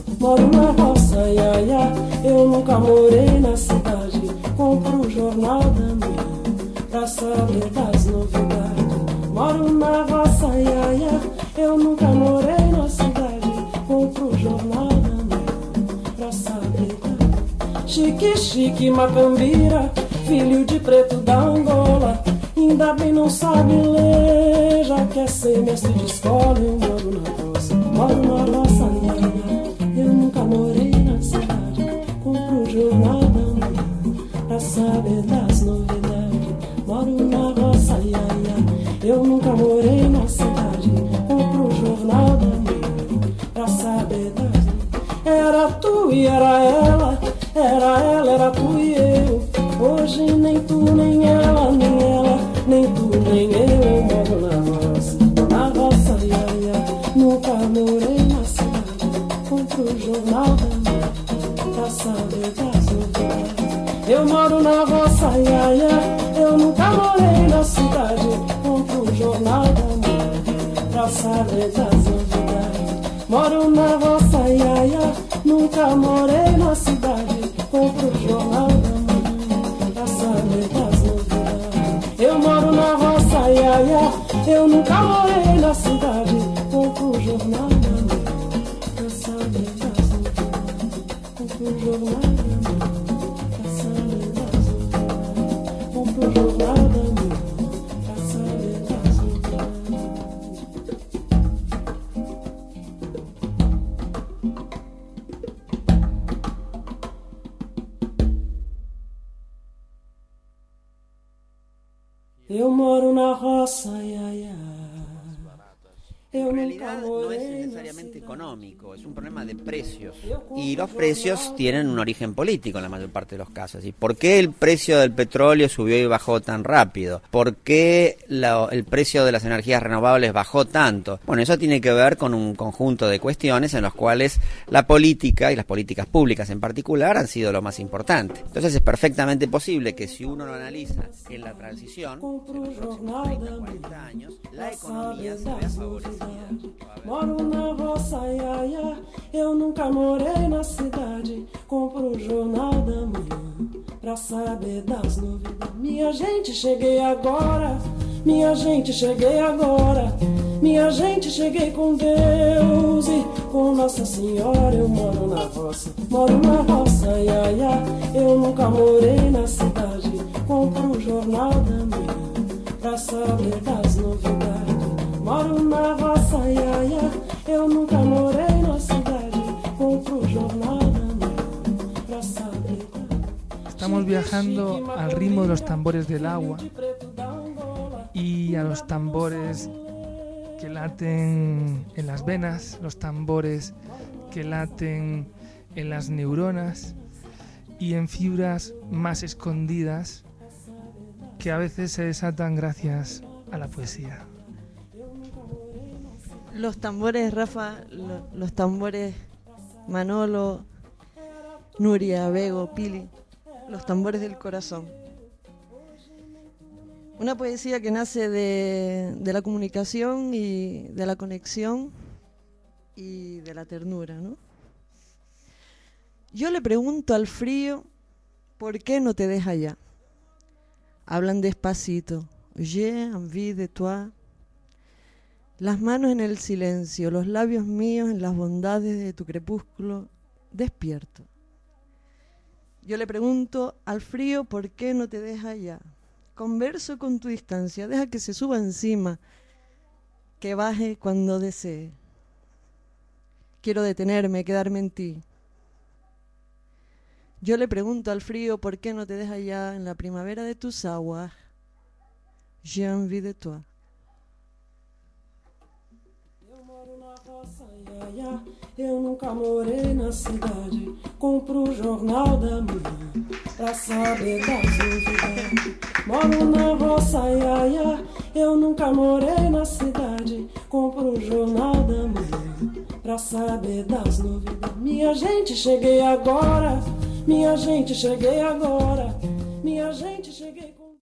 ia, ia. Eu nunca morei na cidade. Compro o jornal da manhã pra saber das novidades. Moro na roça, ia, ia. Eu nunca morei na cidade. Compro o jornal da manhã pra saber das... Chique, chique, macambira, filho de preto da Angola. Ainda bem não sabe ler, já quer ser mestre de escola. Eu moro na roça, ia, ia. Eu nunca morei na cidade. Compro o jornal da manhã pra saber das novidades. Moro na roça, ia, ia. Eu nunca morei na cidade. Compro o jornal da manhã pra saber das novidades. Era tu e era ela, era tu e eu. Hoje nem tu, nem ela, nem tu, nem eu. Eu moro na roça, ia, ia. Nunca morei na cidade. Compro o jornal da manhã pra saber das novidades. Eu moro na roça, ia, ia. Eu nunca morei na cidade. Compro o jornal da manhã pra saber das novidades. Moro na roça, ia, ia. Nunca morei na cidade. Compro o jornal da manhã pra saber das novidades. Eu moro na roça, ia, ia. Eu nunca morei na cidade. Compro o jornal da manhã pra saber das novidades. Compro o jornal da manhã pra saber das novidades. Compro o jornal da manhã pra saber das novidades. Eu moro na roça, ia, ia. En realidad no es necesariamente económico, es un problema de precios. Y los precios tienen un origen político en la mayor parte de los casos. ¿Y por qué el precio del petróleo subió y bajó tan rápido? ¿Por qué el precio de las energías renovables bajó tanto? Bueno, eso tiene que ver con un conjunto de cuestiones en los cuales la política y las políticas públicas en particular han sido lo más importante. Entonces es perfectamente posible que si uno lo analiza en la transición, en los próximos 30, 40 años, la economía se vea favorecida. Moro na roça, ia, ia. Eu nunca morei na cidade. Compro o jornal da manhã pra saber das novidades. Minha gente, cheguei agora. Minha gente, cheguei agora. Minha gente, cheguei com Deus e com Nossa Senhora. Eu moro na roça, ia, ia. Eu nunca morei na cidade. Compro o jornal da manhã pra saber das novidades. Moro na roça, ia, ia. Eu nunca morei na cidade. Compro o jornal da manhã pra saber. Estamos viajando al ritmo de los tambores del agua y a los tambores que laten en las venas, los tambores que laten en las neuronas y en fibras más escondidas que a veces se desatan gracias a la poesía. Los tambores, Rafa, los tambores Manolo, Nuria, Bego, Pili, los tambores del corazón. Una poesía que nace de la comunicación y de la conexión y de la ternura, ¿no? Yo le pregunto al frío, ¿por qué no te deja ya? Hablan despacito, j'ai envie de toi. Las manos en el silencio, los labios míos en las bondades de tu crepúsculo despierto. Yo le pregunto al frío, ¿por qué no te deja ya? Converso con tu distancia, deja que se suba encima que baje cuando desee. Quiero detenerme, quedarme en ti. Yo le pregunto al frío por qué no te deja ya en la primavera de tus aguas. J'ai envie de toi. Eu nunca morei na cidade. Compro o jornal da manhã pra saber das novidades. Moro na roça, iaia. Eu nunca morei na cidade. Compro o jornal da manhã pra saber das novidades. Minha gente, cheguei agora. Minha gente, cheguei agora. Minha gente, cheguei.